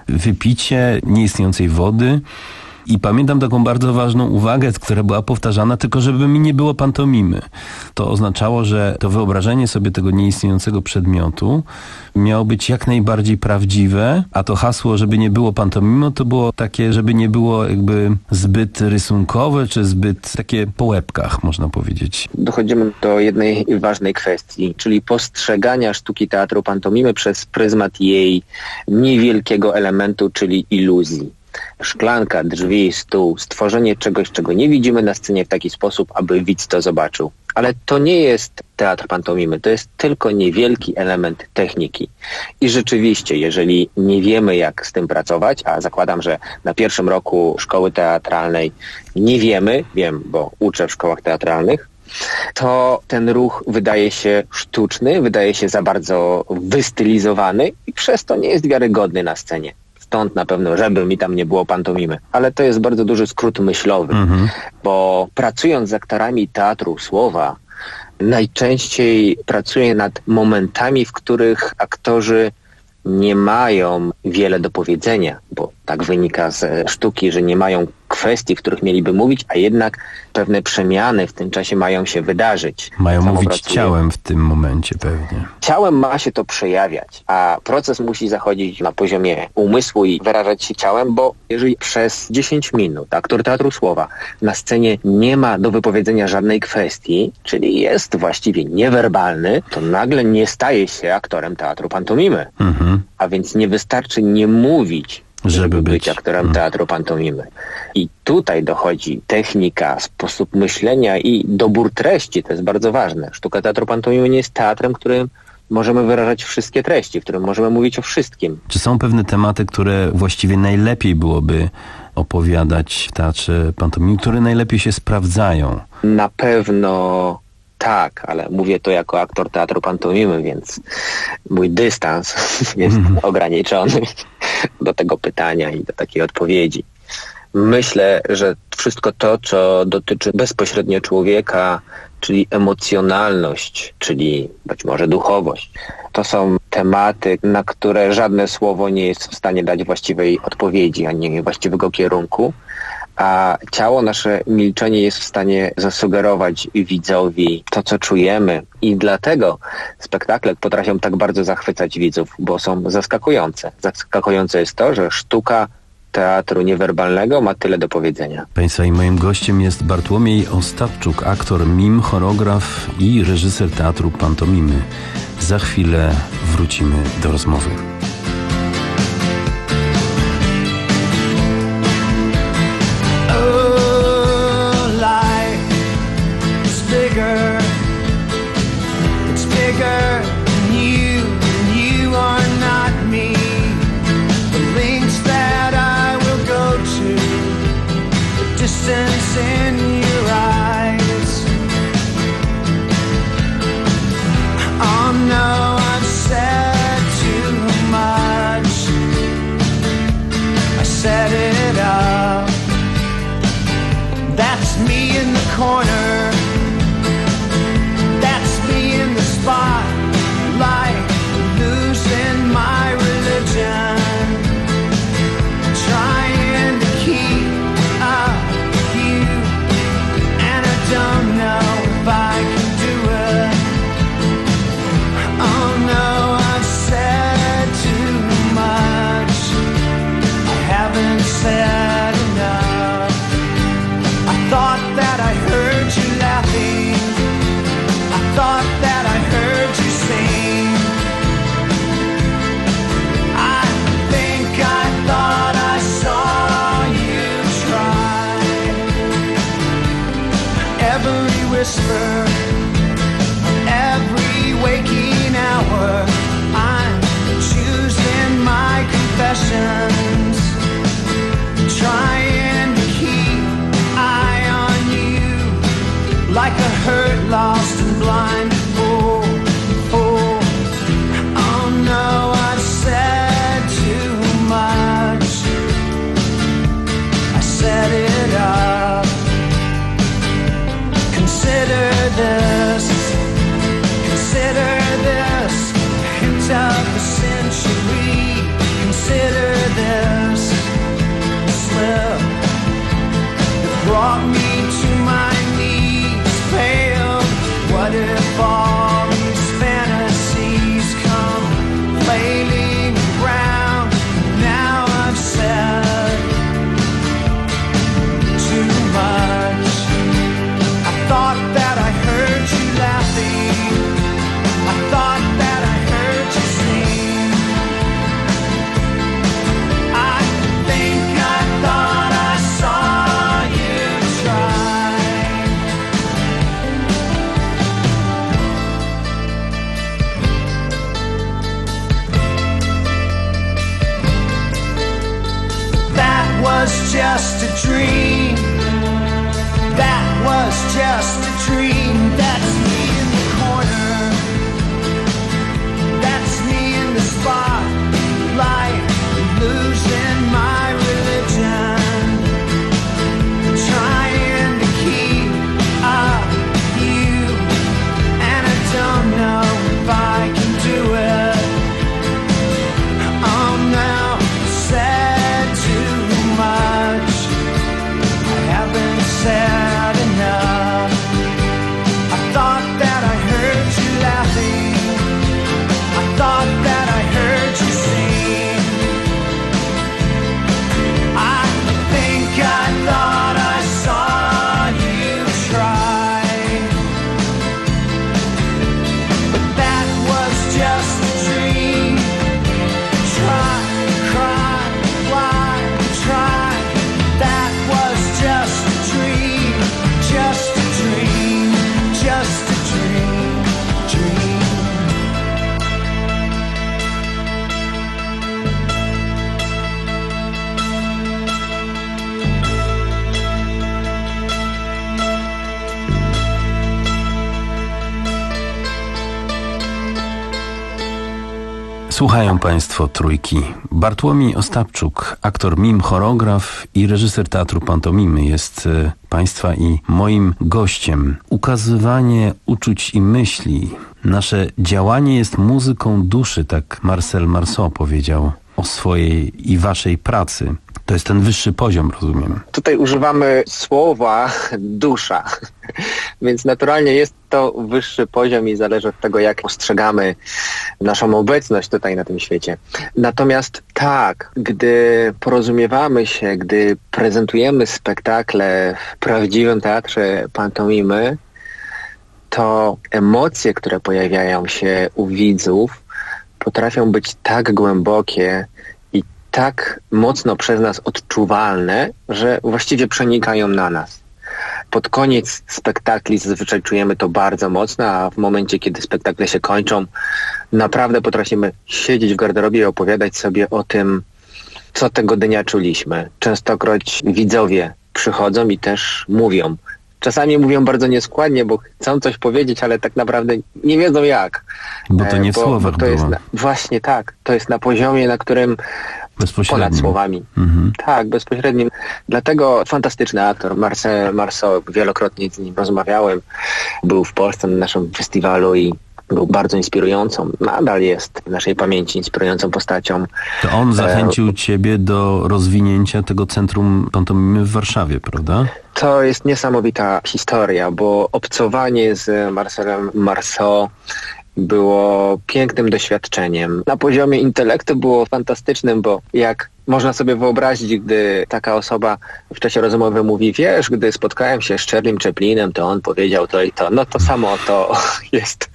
wypicie nieistniejącej wody. I pamiętam taką bardzo ważną uwagę, która była powtarzana, tylko żeby mi nie było pantomimy. To oznaczało, że to wyobrażenie sobie tego nieistniejącego przedmiotu miało być jak najbardziej prawdziwe, a to hasło, żeby nie było pantomimy, to było takie, żeby nie było jakby zbyt rysunkowe, czy zbyt takie po łebkach, można powiedzieć. Dochodzimy do jednej ważnej kwestii, czyli postrzegania sztuki teatru pantomimy przez pryzmat jej niewielkiego elementu, czyli iluzji. Szklanka, drzwi, stół, stworzenie czegoś, czego nie widzimy na scenie w taki sposób, aby widz to zobaczył. Ale to nie jest teatr pantomimy, to jest tylko niewielki element techniki. I rzeczywiście, jeżeli nie wiemy, jak z tym pracować, a zakładam, że na pierwszym roku szkoły teatralnej nie wiemy, wiem, bo uczę w szkołach teatralnych, to ten ruch wydaje się sztuczny, wydaje się za bardzo wystylizowany i przez to nie jest wiarygodny na scenie. Stąd na pewno, żeby mi tam nie było pantomimy. Ale to jest bardzo duży skrót myślowy, mhm. bo pracując z aktorami teatru słowa, najczęściej pracuję nad momentami, w których aktorzy nie mają wiele do powiedzenia, bo tak wynika z sztuki, że nie mają kwestii, w których mieliby mówić, a jednak pewne przemiany w tym czasie mają się wydarzyć. Mają Samo mówić pracuję. ciałem w tym momencie pewnie. Ciałem ma się to przejawiać, a proces musi zachodzić na poziomie umysłu i wyrażać się ciałem, bo jeżeli przez dziesięć minut aktor teatru słowa na scenie nie ma do wypowiedzenia żadnej kwestii, czyli jest właściwie niewerbalny, to nagle nie staje się aktorem teatru pantomimy. Mhm. A więc nie wystarczy nie mówić, żeby, żeby być, być aktorem hmm. teatru pantomimy. I tutaj dochodzi technika, sposób myślenia i dobór treści. To jest bardzo ważne. Sztuka teatru pantomimy nie jest teatrem, którym możemy wyrażać wszystkie treści, w którym możemy mówić o wszystkim. Czy są pewne tematy, które właściwie najlepiej byłoby opowiadać w teatrze pantomimy, które najlepiej się sprawdzają? Na pewno tak, ale mówię to jako aktor teatru pantomimy, więc mój dystans jest mm. ograniczony do tego pytania i do takiej odpowiedzi. Myślę, że wszystko to, co dotyczy bezpośrednio człowieka, czyli emocjonalność, czyli być może duchowość, to są tematy, na które żadne słowo nie jest w stanie dać właściwej odpowiedzi, ani właściwego kierunku. A ciało, nasze milczenie jest w stanie zasugerować widzowi to, co czujemy. I dlatego spektakle potrafią tak bardzo zachwycać widzów, bo są zaskakujące. Zaskakujące jest to, że sztuka teatru niewerbalnego ma tyle do powiedzenia. Państwa, i moim gościem jest Bartłomiej Ostapczuk, aktor, mim, choreograf i reżyser teatru pantomimy. Za chwilę wrócimy do rozmowy. distance in your eyes. Oh no, I've said too much. I set it up. That's me in the corner. That's me in the spotlight, losing my religion, trying to keep up with you, and I don't know if I can do it. Oh no, I've said too much. I haven't said enough. I thought that I heard you laughing. I thought that I heard you sing. I think I thought I saw you try. Every whisper, every waking hour, I'm choosing my confessions, trying to keep eye on you, like a hurt, lost and blind fool. Fool. Oh no, I've said too much. I set it up. Consider this, consider this, hint of the century. Consider this slip that brought me to my knees, pale. What if all these fantasies come flailing around? Now I've said too much. I thought that I heard you laughing. I thought that I heard you sing. I think I thought I saw you try. That was just a dream. That was just a dream. That's me in the corner. That's me in the spotlight, losing my religion, trying to keep up with you, and I don't know if I can do it. Oh no, said too much. I haven't said enough. I thought that I heard you laughing. I thought that I heard you sing. I think I thought I saw you try. But that was just a dream. Try, cry, why, try. That was just a dream. Just a dream. Just a dream. Dream. Słuchają Państwo Trójki. Bartłomiej Ostapczuk, aktor mim, choreograf i reżyser teatru pantomimy, jest y, Państwa i moim gościem. Ukazywanie uczuć i myśli. Nasze działanie jest muzyką duszy, tak Marcel Marceau powiedział o swojej i waszej pracy. To jest ten wyższy poziom, rozumiem. Tutaj używamy słowa dusza, więc naturalnie jest to wyższy poziom i zależy od tego, jak postrzegamy naszą obecność tutaj na tym świecie. Natomiast tak, gdy porozumiewamy się, gdy prezentujemy spektakle w prawdziwym teatrze pantomimy, to emocje, które pojawiają się u widzów, potrafią być tak głębokie i tak mocno przez nas odczuwalne, że właściwie przenikają na nas. Pod koniec spektakli zazwyczaj czujemy to bardzo mocno, a w momencie, kiedy spektakle się kończą, naprawdę potrafimy siedzieć w garderobie i opowiadać sobie o tym, co tego dnia czuliśmy. Częstokroć widzowie przychodzą i też mówią. Czasami mówią bardzo nieskładnie, bo chcą coś powiedzieć, ale tak naprawdę nie wiedzą jak. Bo to nie w bo, słowach bo to jest było. na, Właśnie tak. To jest na poziomie, na którym ponad słowami. Mhm. Tak, bezpośrednim. Dlatego fantastyczny aktor, Marcel Marceau, wielokrotnie z nim rozmawiałem. Był w Polsce na naszym festiwalu i był bardzo inspirującą, nadal jest w naszej pamięci inspirującą postacią. To on zachęcił ciebie do rozwinięcia tego Centrum Pantomimy w Warszawie, prawda? To jest niesamowita historia, bo obcowanie z Marcelem Marceau było pięknym doświadczeniem. Na poziomie intelektu było fantastycznym, bo jak można sobie wyobrazić, gdy taka osoba w czasie rozmowy mówi, wiesz, gdy spotkałem się z Charliem Chaplinem, to on powiedział to i to. No to samo to jest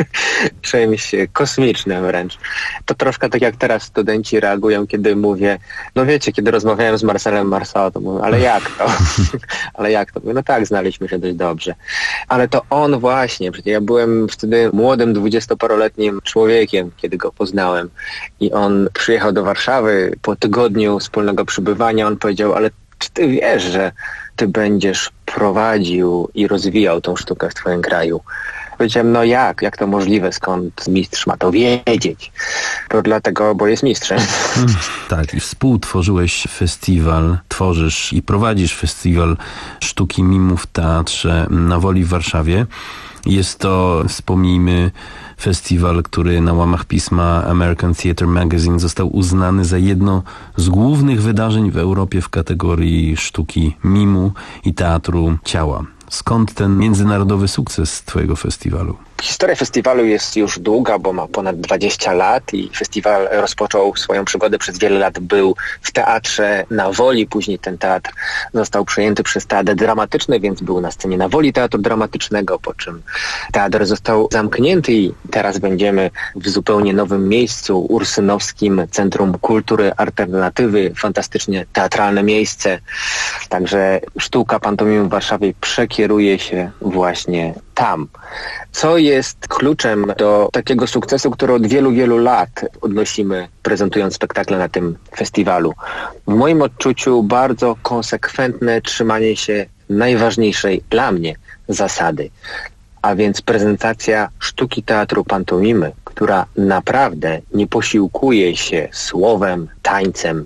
czymś kosmicznym wręcz. To troszkę tak jak teraz studenci reagują, kiedy mówię, no wiecie, kiedy rozmawiałem z Marcelem Marceau, to mówię, ale jak to? ale jak to? Mówię, no tak, znaliśmy się dość dobrze. Ale to on właśnie, przecież ja byłem wtedy młodym, dwudziestoparoletnim człowiekiem, kiedy go poznałem. I on przyjechał do Warszawy po tygodniu wspólnego przebywania. On powiedział, ale czy ty wiesz, że ty będziesz prowadził i rozwijał tą sztukę w twoim kraju? Powiedziałem, no jak? Jak to możliwe? Skąd mistrz ma to wiedzieć? To dlatego, bo jest mistrzem. Hmm, tak, i współtworzyłeś festiwal, tworzysz i prowadzisz festiwal sztuki mimu w Teatrze na Woli w Warszawie. Jest to, wspomnijmy, festiwal, który na łamach pisma American Theatre Magazine został uznany za jedno z głównych wydarzeń w Europie w kategorii sztuki mimu i teatru ciała. Skąd ten międzynarodowy sukces twojego festiwalu? Historia festiwalu jest już długa, bo ma ponad dwadzieścia lat i festiwal rozpoczął swoją przygodę, przez wiele lat był w Teatrze na Woli, później ten teatr został przejęty przez Teatr Dramatyczny, więc był na scenie na Woli Teatru Dramatycznego, po czym teatr został zamknięty i teraz będziemy w zupełnie nowym miejscu, Ursynowskim Centrum Kultury Alternatywy, fantastycznie teatralne miejsce, także sztuka pantomimy w Warszawie przekieruje się właśnie tam. Co jest kluczem do takiego sukcesu, który od wielu, wielu lat odnosimy, prezentując spektakle na tym festiwalu? W moim odczuciu bardzo konsekwentne trzymanie się najważniejszej dla mnie zasady, a więc prezentacja sztuki teatru pantomimy, która naprawdę nie posiłkuje się słowem, tańcem,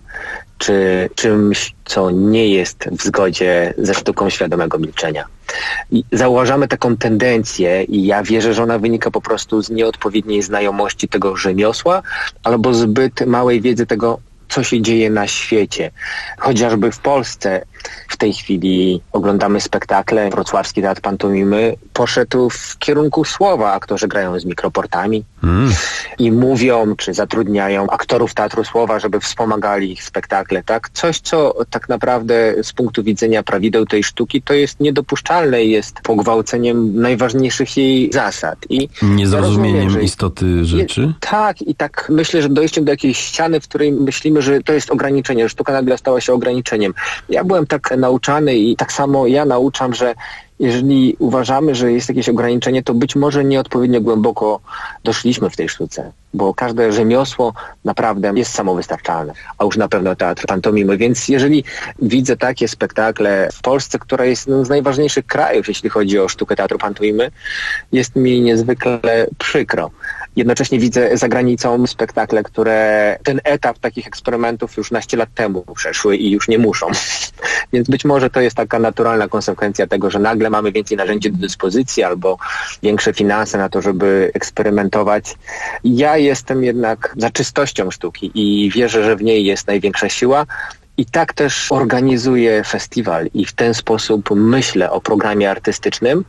czy czymś, co nie jest w zgodzie ze sztuką świadomego milczenia. I zauważamy taką tendencję i ja wierzę, że ona wynika po prostu z nieodpowiedniej znajomości tego rzemiosła albo zbyt małej wiedzy tego, co się dzieje na świecie. Chociażby w Polsce w tej chwili oglądamy spektakle, Wrocławski Teatr Pantomimy poszedł w kierunku słowa. Aktorzy grają z mikroportami mm. i mówią, czy zatrudniają aktorów Teatru Słowa, żeby wspomagali ich spektakle. Tak? Coś, co tak naprawdę z punktu widzenia prawideł tej sztuki to jest niedopuszczalne i jest pogwałceniem najważniejszych jej zasad. I niezrozumieniem ja rozumiem, istoty rzeczy? Je, tak, i tak myślę, że dojściem do jakiejś ściany, w której myślimy, że to jest ograniczenie, że sztuka nagle stała się ograniczeniem. Ja byłem tak nauczany i tak samo ja nauczam, że jeżeli uważamy, że jest jakieś ograniczenie, to być może nieodpowiednio głęboko doszliśmy w tej sztuce, bo każde rzemiosło naprawdę jest samowystarczalne, a już na pewno teatr pantomimy. Więc jeżeli widzę takie spektakle w Polsce, która jest jednym z najważniejszych krajów, jeśli chodzi o sztukę teatru pantomimy, jest mi niezwykle przykro. Jednocześnie widzę za granicą spektakle, które ten etap takich eksperymentów już naście lat temu przeszły i już nie muszą. Więc być może to jest taka naturalna konsekwencja tego, że nagle mamy więcej narzędzi do dyspozycji albo większe finanse na to, żeby eksperymentować. Ja jestem jednak za czystością sztuki i wierzę, że w niej jest największa siła. I tak też organizuję festiwal i w ten sposób myślę o programie artystycznym.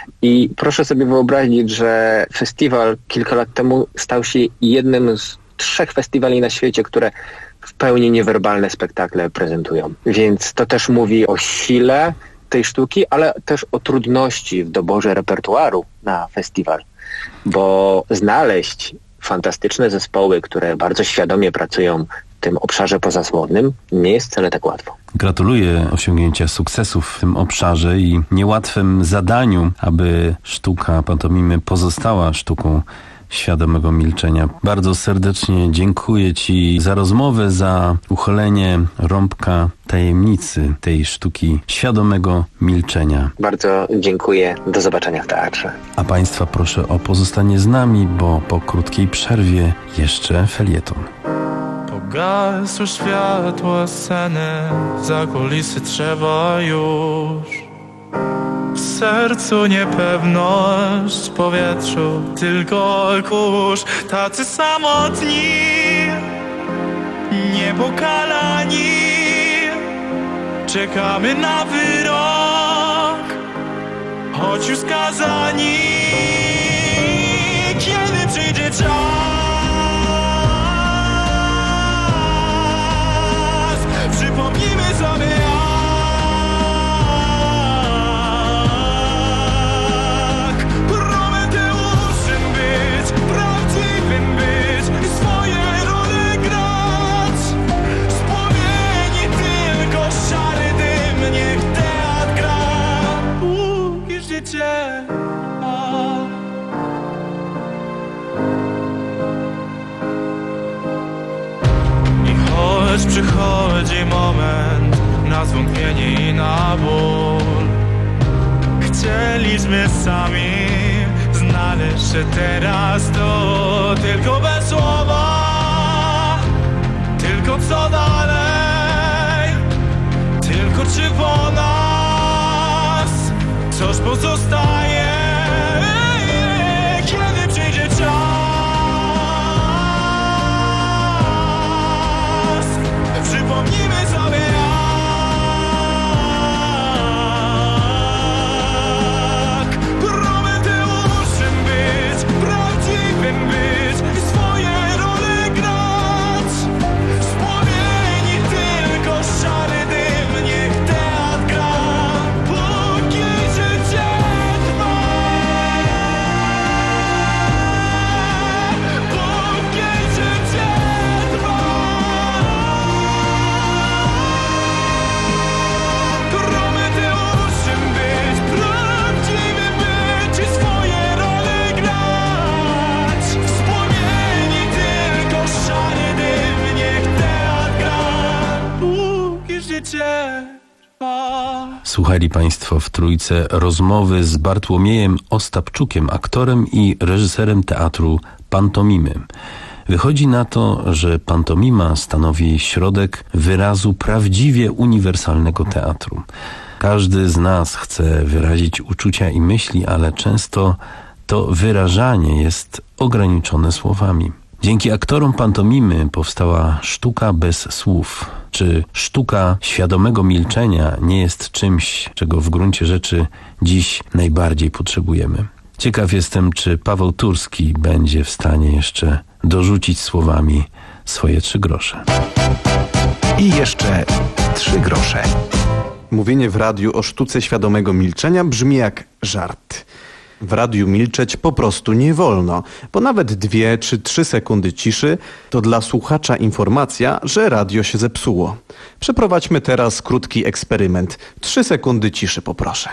I proszę sobie wyobrazić, że festiwal kilka lat temu stał się jednym z trzech festiwali na świecie, które w pełni niewerbalne spektakle prezentują. Więc to też mówi o sile tej sztuki, ale też o trudności w doborze repertuaru na festiwal. Bo znaleźć fantastyczne zespoły, które bardzo świadomie pracują w tym obszarze pozasłownym, nie jest wcale tak łatwo. Gratuluję osiągnięcia sukcesów w tym obszarze i niełatwym zadaniu, aby sztuka pantomimy pozostała sztuką świadomego milczenia. Bardzo serdecznie dziękuję Ci za rozmowę, za uchylenie rąbka tajemnicy tej sztuki świadomego milczenia. Bardzo dziękuję. Do zobaczenia w teatrze. A Państwa proszę o pozostanie z nami, bo po krótkiej przerwie jeszcze felieton. Pogasły światła sceny, za kulisy trzeba już. W sercu niepewność, w powietrzu tylko kurz. Tacy samotni, niepokalani, czekamy na wyrok, choć już skazani. Kiedy przyjdzie czas, przypomnijmy sobie jak Prometeuszem być, prawdziwym być i swoje role grać. Z płomieni tylko szary dym, niech teatr gra. Póki życie ma. I choć przychodzi moment na zwątpienie i na ból, chcieliśmy sami znaleźć się teraz to, tylko bez słowa, tylko co dalej, tylko czy po nas coś pozostaje. Kiedy przyjdzie czas, przypomnijmy sobie jak Prometeuszem być, prawdziwym być i swoje role grać. Z płomieni tylko szary dym, niech teatr gra. Póki życie trwa, póki życie trwa. Prometeuszem być, prawdziwym być i swoje role grać. Z płomieni tylko szary dym, niech teatr gra. Póki życie trwa. Słuchali Państwo w Trójce rozmowy z Bartłomiejem Ostapczukiem, aktorem i reżyserem teatru Pantomimy. Wychodzi na to, że pantomima stanowi środek wyrazu prawdziwie uniwersalnego teatru. Każdy z nas chce wyrazić uczucia i myśli, ale często to wyrażanie jest ograniczone słowami. Dzięki aktorom pantomimy powstała sztuka bez słów. Czy sztuka świadomego milczenia nie jest czymś, czego w gruncie rzeczy dziś najbardziej potrzebujemy? Ciekaw jestem, czy Paweł Turski będzie w stanie jeszcze dorzucić słowami swoje trzy grosze. I jeszcze trzy grosze. Mówienie w radiu o sztuce świadomego milczenia brzmi jak żart. W radiu milczeć po prostu nie wolno, bo nawet dwie czy trzy sekundy ciszy to dla słuchacza informacja, że radio się zepsuło. Przeprowadźmy teraz krótki eksperyment. Trzy sekundy ciszy poproszę.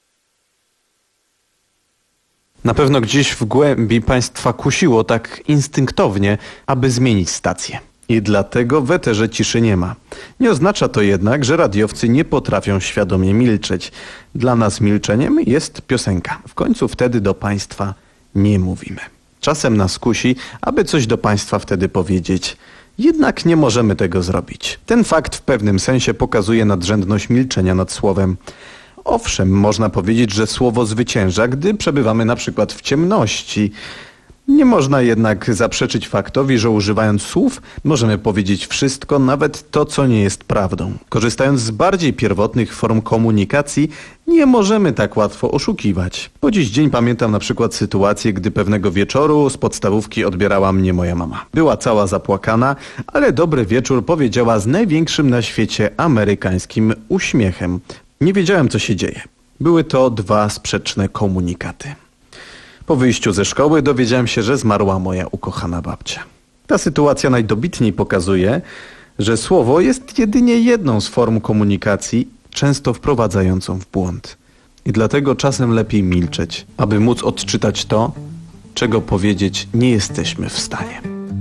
Na pewno gdzieś w głębi Państwa kusiło tak instynktownie, aby zmienić stację. I dlatego w eterze ciszy nie ma. Nie oznacza to jednak, że radiowcy nie potrafią świadomie milczeć. Dla nas milczeniem jest piosenka. W końcu wtedy do Państwa nie mówimy. Czasem nas kusi, aby coś do Państwa wtedy powiedzieć. Jednak nie możemy tego zrobić. Ten fakt w pewnym sensie pokazuje nadrzędność milczenia nad słowem. Owszem, można powiedzieć, że słowo zwycięża, gdy przebywamy na przykład w ciemności. Nie można jednak zaprzeczyć faktowi, że używając słów możemy powiedzieć wszystko, nawet to, co nie jest prawdą. Korzystając z bardziej pierwotnych form komunikacji, nie możemy tak łatwo oszukiwać. Po dziś dzień pamiętam na przykład sytuację, gdy pewnego wieczoru z podstawówki odbierała mnie moja mama. Była cała zapłakana, ale dobry wieczór powiedziała z największym na świecie amerykańskim uśmiechem. Nie wiedziałem, co się dzieje. Były to dwa sprzeczne komunikaty. Po wyjściu ze szkoły dowiedziałem się, że zmarła moja ukochana babcia. Ta sytuacja najdobitniej pokazuje, że słowo jest jedynie jedną z form komunikacji, często wprowadzającą w błąd. I dlatego czasem lepiej milczeć, aby móc odczytać to, czego powiedzieć nie jesteśmy w stanie.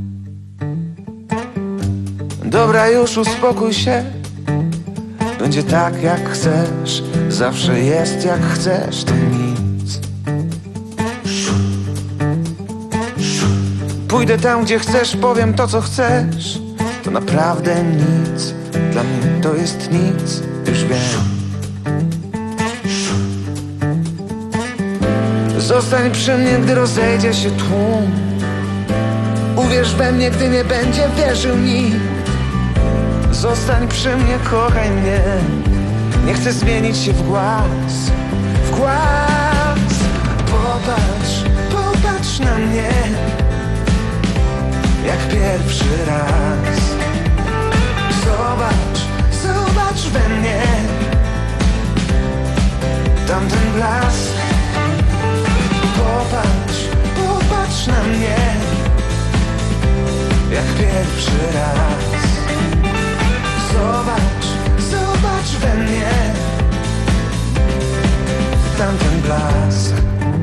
Dobra, już uspokój się. Będzie tak jak chcesz. Zawsze jest jak chcesz, to nic. Pójdę tam, gdzie chcesz, powiem to, co chcesz. To naprawdę nic. Dla mnie to jest nic, już wiem. Zostań przy mnie, gdy rozejdzie się tłum. Uwierz we mnie, gdy nie będzie wierzył nikt. Zostań przy mnie, kochaj mnie. Nie chcę zmienić się w głaz, w głaz. Popatrz, popatrz na mnie, jak pierwszy raz. Zobacz, zobacz we mnie tamten blask. Popatrz, popatrz na mnie, jak pierwszy raz. Zobacz, zobacz we mnie tamten blask.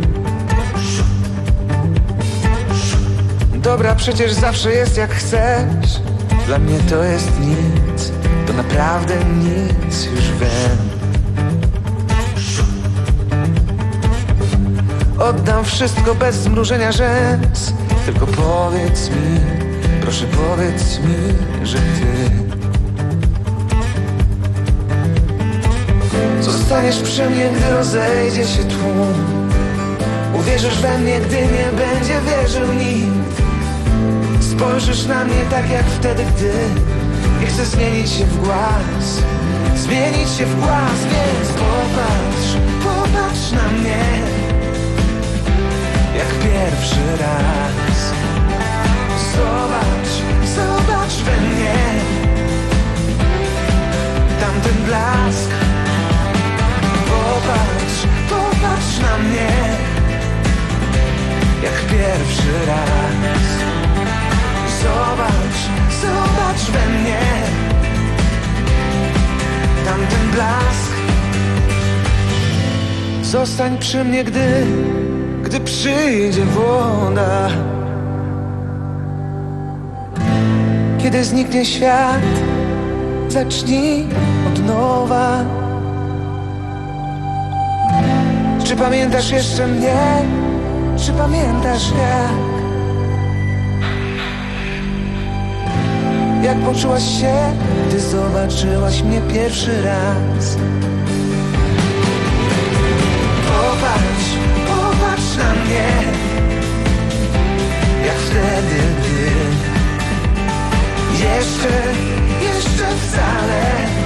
Dobra, przecież zawsze jest jak chcesz. Dla mnie to jest nic, to naprawdę nic, już wiem. Oddam wszystko bez zmrużenia rzęs. Tylko powiedz mi, proszę powiedz mi, że ty zostaniesz przy mnie, gdy rozejdzie się tłum. Uwierzysz we mnie, gdy nie będzie wierzył nikt. Spojrzysz na mnie tak jak wtedy, gdy nie chcę zmienić się w głaz, zmienić się w głaz, więc popatrz, popatrz na mnie, jak pierwszy raz. Zobacz, zobacz we mnie tamten blask. Popatrz, popatrz na mnie, jak pierwszy raz. Zobacz, zobacz we mnie tamten blask. Zostań przy mnie, gdy, gdy przyjdzie woda. Kiedy zniknie świat, zacznij od nowa. Czy pamiętasz jeszcze mnie? Czy pamiętasz jak? Jak poczułaś się, gdy zobaczyłaś mnie pierwszy raz? Popatrz, popatrz na mnie, jak wtedy, gdy jeszcze, jeszcze wcale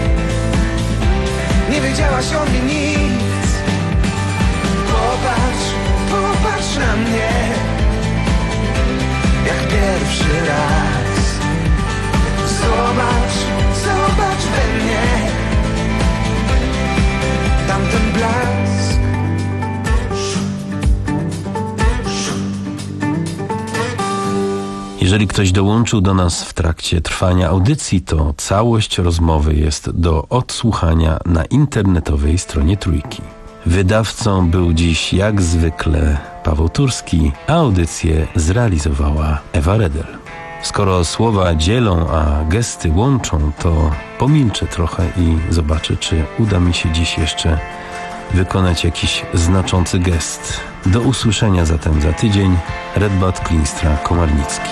nie wiedziałaś o mnie nic. Popatrz, popatrz na mnie, jak pierwszy raz. Zobacz, zobacz we mnie tamten blask. Jeżeli ktoś dołączył do nas w trakcie trwania audycji, to całość rozmowy jest do odsłuchania na internetowej stronie Trójki. Wydawcą był dziś jak zwykle Paweł Turski, a audycję zrealizowała Ewa Redel. Skoro słowa dzielą, a gesty łączą, to pomilczę trochę i zobaczę, czy uda mi się dziś jeszcze wykonać jakiś znaczący gest. Do usłyszenia zatem za tydzień. Redbad Klinstra, Komarnicki.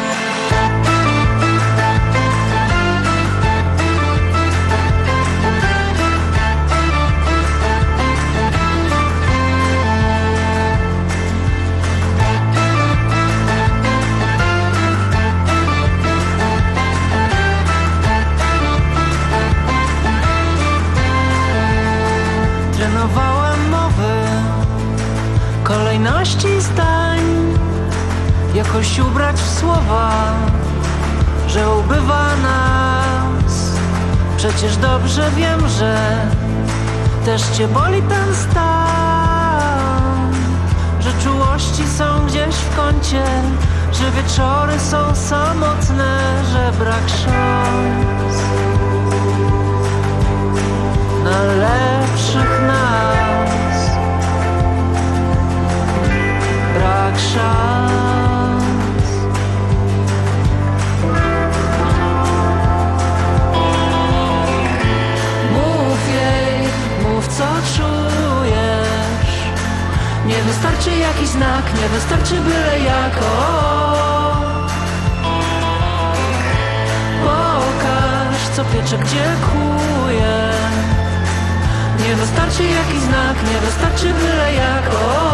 Trenowałem mowy, kolejności zdań, jakoś ubrać w słowa, że ubywa nas. Przecież dobrze wiem, że też cię boli ten stan, że czułości są gdzieś w kącie, że wieczory są samotne, że brak szans na lepszych nas, brak szans. wystarczy jakiś znak, nie wystarczy byle jako. Pokaż, co piecze, gdzie kuje. Nie wystarczy jakiś znak, nie wystarczy byle jako.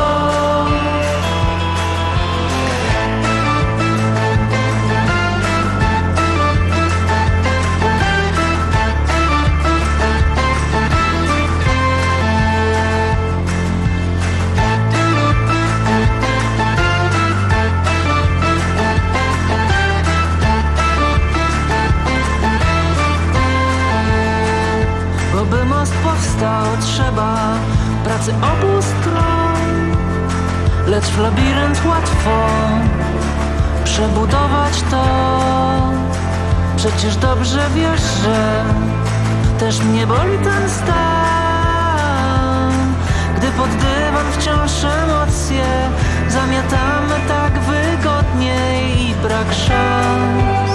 By most powstał, trzeba pracy obu stron, lecz w labirynt łatwo przebudować to. Przecież dobrze wiesz, że też mnie boli ten stan, gdy pod dywan wciąż emocje zamiatamy tak wygodnie i brak szans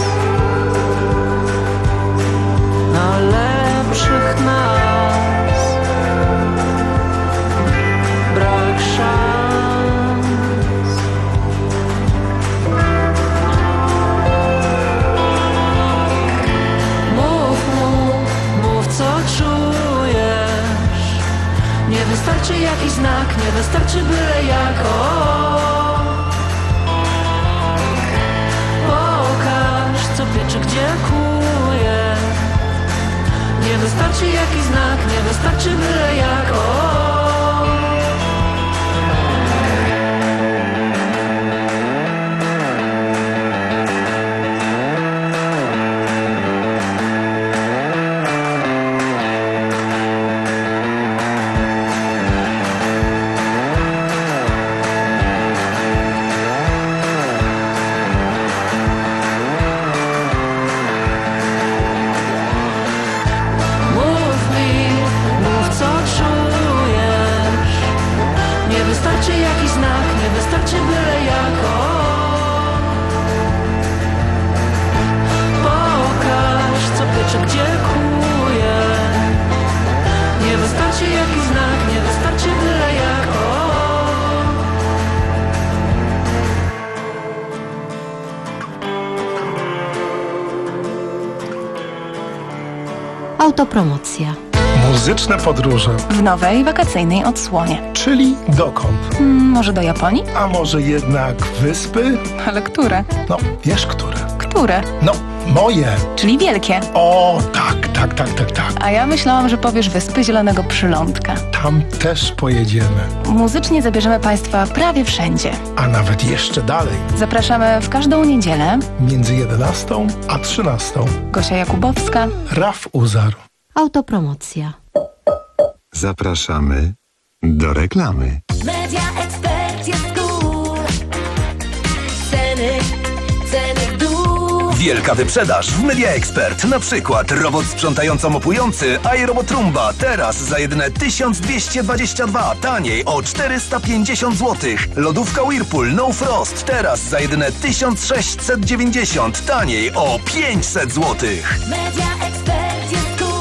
na lepszych nas, brak szans. Mów, mów, mów co czujesz. Nie wystarczy jakiś znak, nie wystarczy byle jako. Pokaż, co piecze, gdzie kuje. Nie wystarczy jakiś znak, nie wystarczy byle jako. Wystarczy byle jako. Pokaż, co piecze, gdzie kuje. Nie wystarczy jakiś znak, nie wystarczy byle jako. Autopromocja. Muzyczne podróże. W nowej, wakacyjnej odsłonie. Czyli dokąd? Hmm, może do Japonii? A może jednak wyspy? Ale które? No, wiesz które. Które? No, moje. Czyli wielkie. O, tak, tak, tak, tak, tak. A ja myślałam, że powiesz Wyspy Zielonego Przylądka. Tam też pojedziemy. Muzycznie zabierzemy Państwa prawie wszędzie. A nawet jeszcze dalej. Zapraszamy w każdą niedzielę. Między jedenastą a trzynastą. Gosia Jakubowska. Raf Uzar. Autopromocja. Zapraszamy do reklamy. Media Expert jest cool. Ceny, ceny w dół. Wielka wyprzedaż w Media Expert. Na przykład robot sprzątająco-mopujący iRobot Roomba teraz za jedyne tysiąc dwieście dwadzieścia dwa, taniej o czterysta pięćdziesiąt złotych. Lodówka Whirlpool No Frost teraz za jedyne tysiąc sześćset dziewięćdziesiąt, taniej o pięćset złotych. Media Expert jest cool.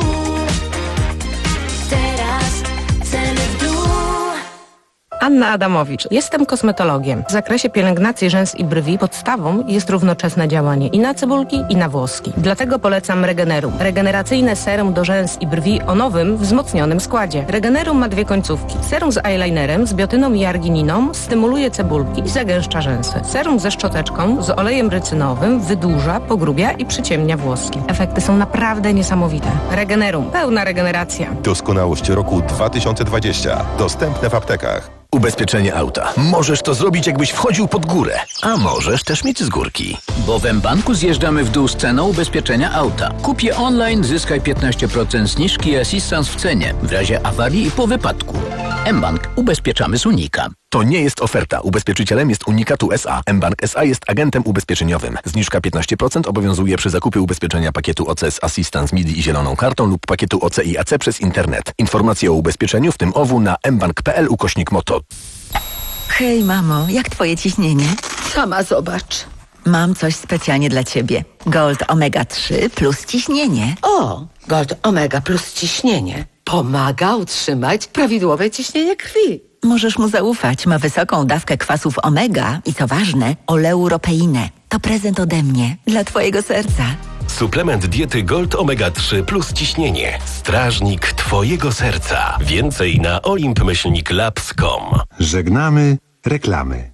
Teraz ceny w dół. Anna Adamowicz. Jestem kosmetologiem. W zakresie pielęgnacji rzęs i brwi podstawą jest równoczesne działanie i na cebulki, i na włoski. Dlatego polecam Regenerum. Regeneracyjne serum do rzęs i brwi o nowym, wzmocnionym składzie. Regenerum ma dwie końcówki. Serum z eyelinerem, z biotyną i argininą stymuluje cebulki i zagęszcza rzęsy. Serum ze szczoteczką, z olejem rycynowym wydłuża, pogrubia i przyciemnia włoski. Efekty są naprawdę niesamowite. Regenerum. Pełna regeneracja. Doskonałość roku dwa tysiące dwadzieścia. Dostępne w aptekach. Ubezpieczenie auta. Możesz to zrobić, jakbyś wchodził pod górę, a możesz też mieć z górki. Bo w mBanku zjeżdżamy w dół z ceną ubezpieczenia auta. Kup je online, zyskaj piętnaście procent zniżki i asystans w cenie w razie awarii i po wypadku. mBank. Ubezpieczamy z Unika. To nie jest oferta. Ubezpieczycielem jest Unikatu S A. mBank S A jest agentem ubezpieczeniowym. Zniżka piętnaście procent obowiązuje przy zakupie ubezpieczenia pakietu O C z Assistance M I D I i zieloną kartą lub pakietu O C i A C przez internet. Informacje o ubezpieczeniu, w tym O W, na mbank.pl ukośnik moto. Hej mamo, jak twoje ciśnienie? Sama zobacz. Mam coś specjalnie dla ciebie. Gold Omega trzy plus ciśnienie. O, Gold Omega plus ciśnienie. Pomaga utrzymać prawidłowe ciśnienie krwi. Możesz mu zaufać. Ma wysoką dawkę kwasów omega i co ważne, oleuropeinę. To prezent ode mnie dla twojego serca. Suplement diety Gold Omega trzy plus ciśnienie. Strażnik twojego serca. Więcej na olimp myślnik labs kropka com. Żegnamy reklamy.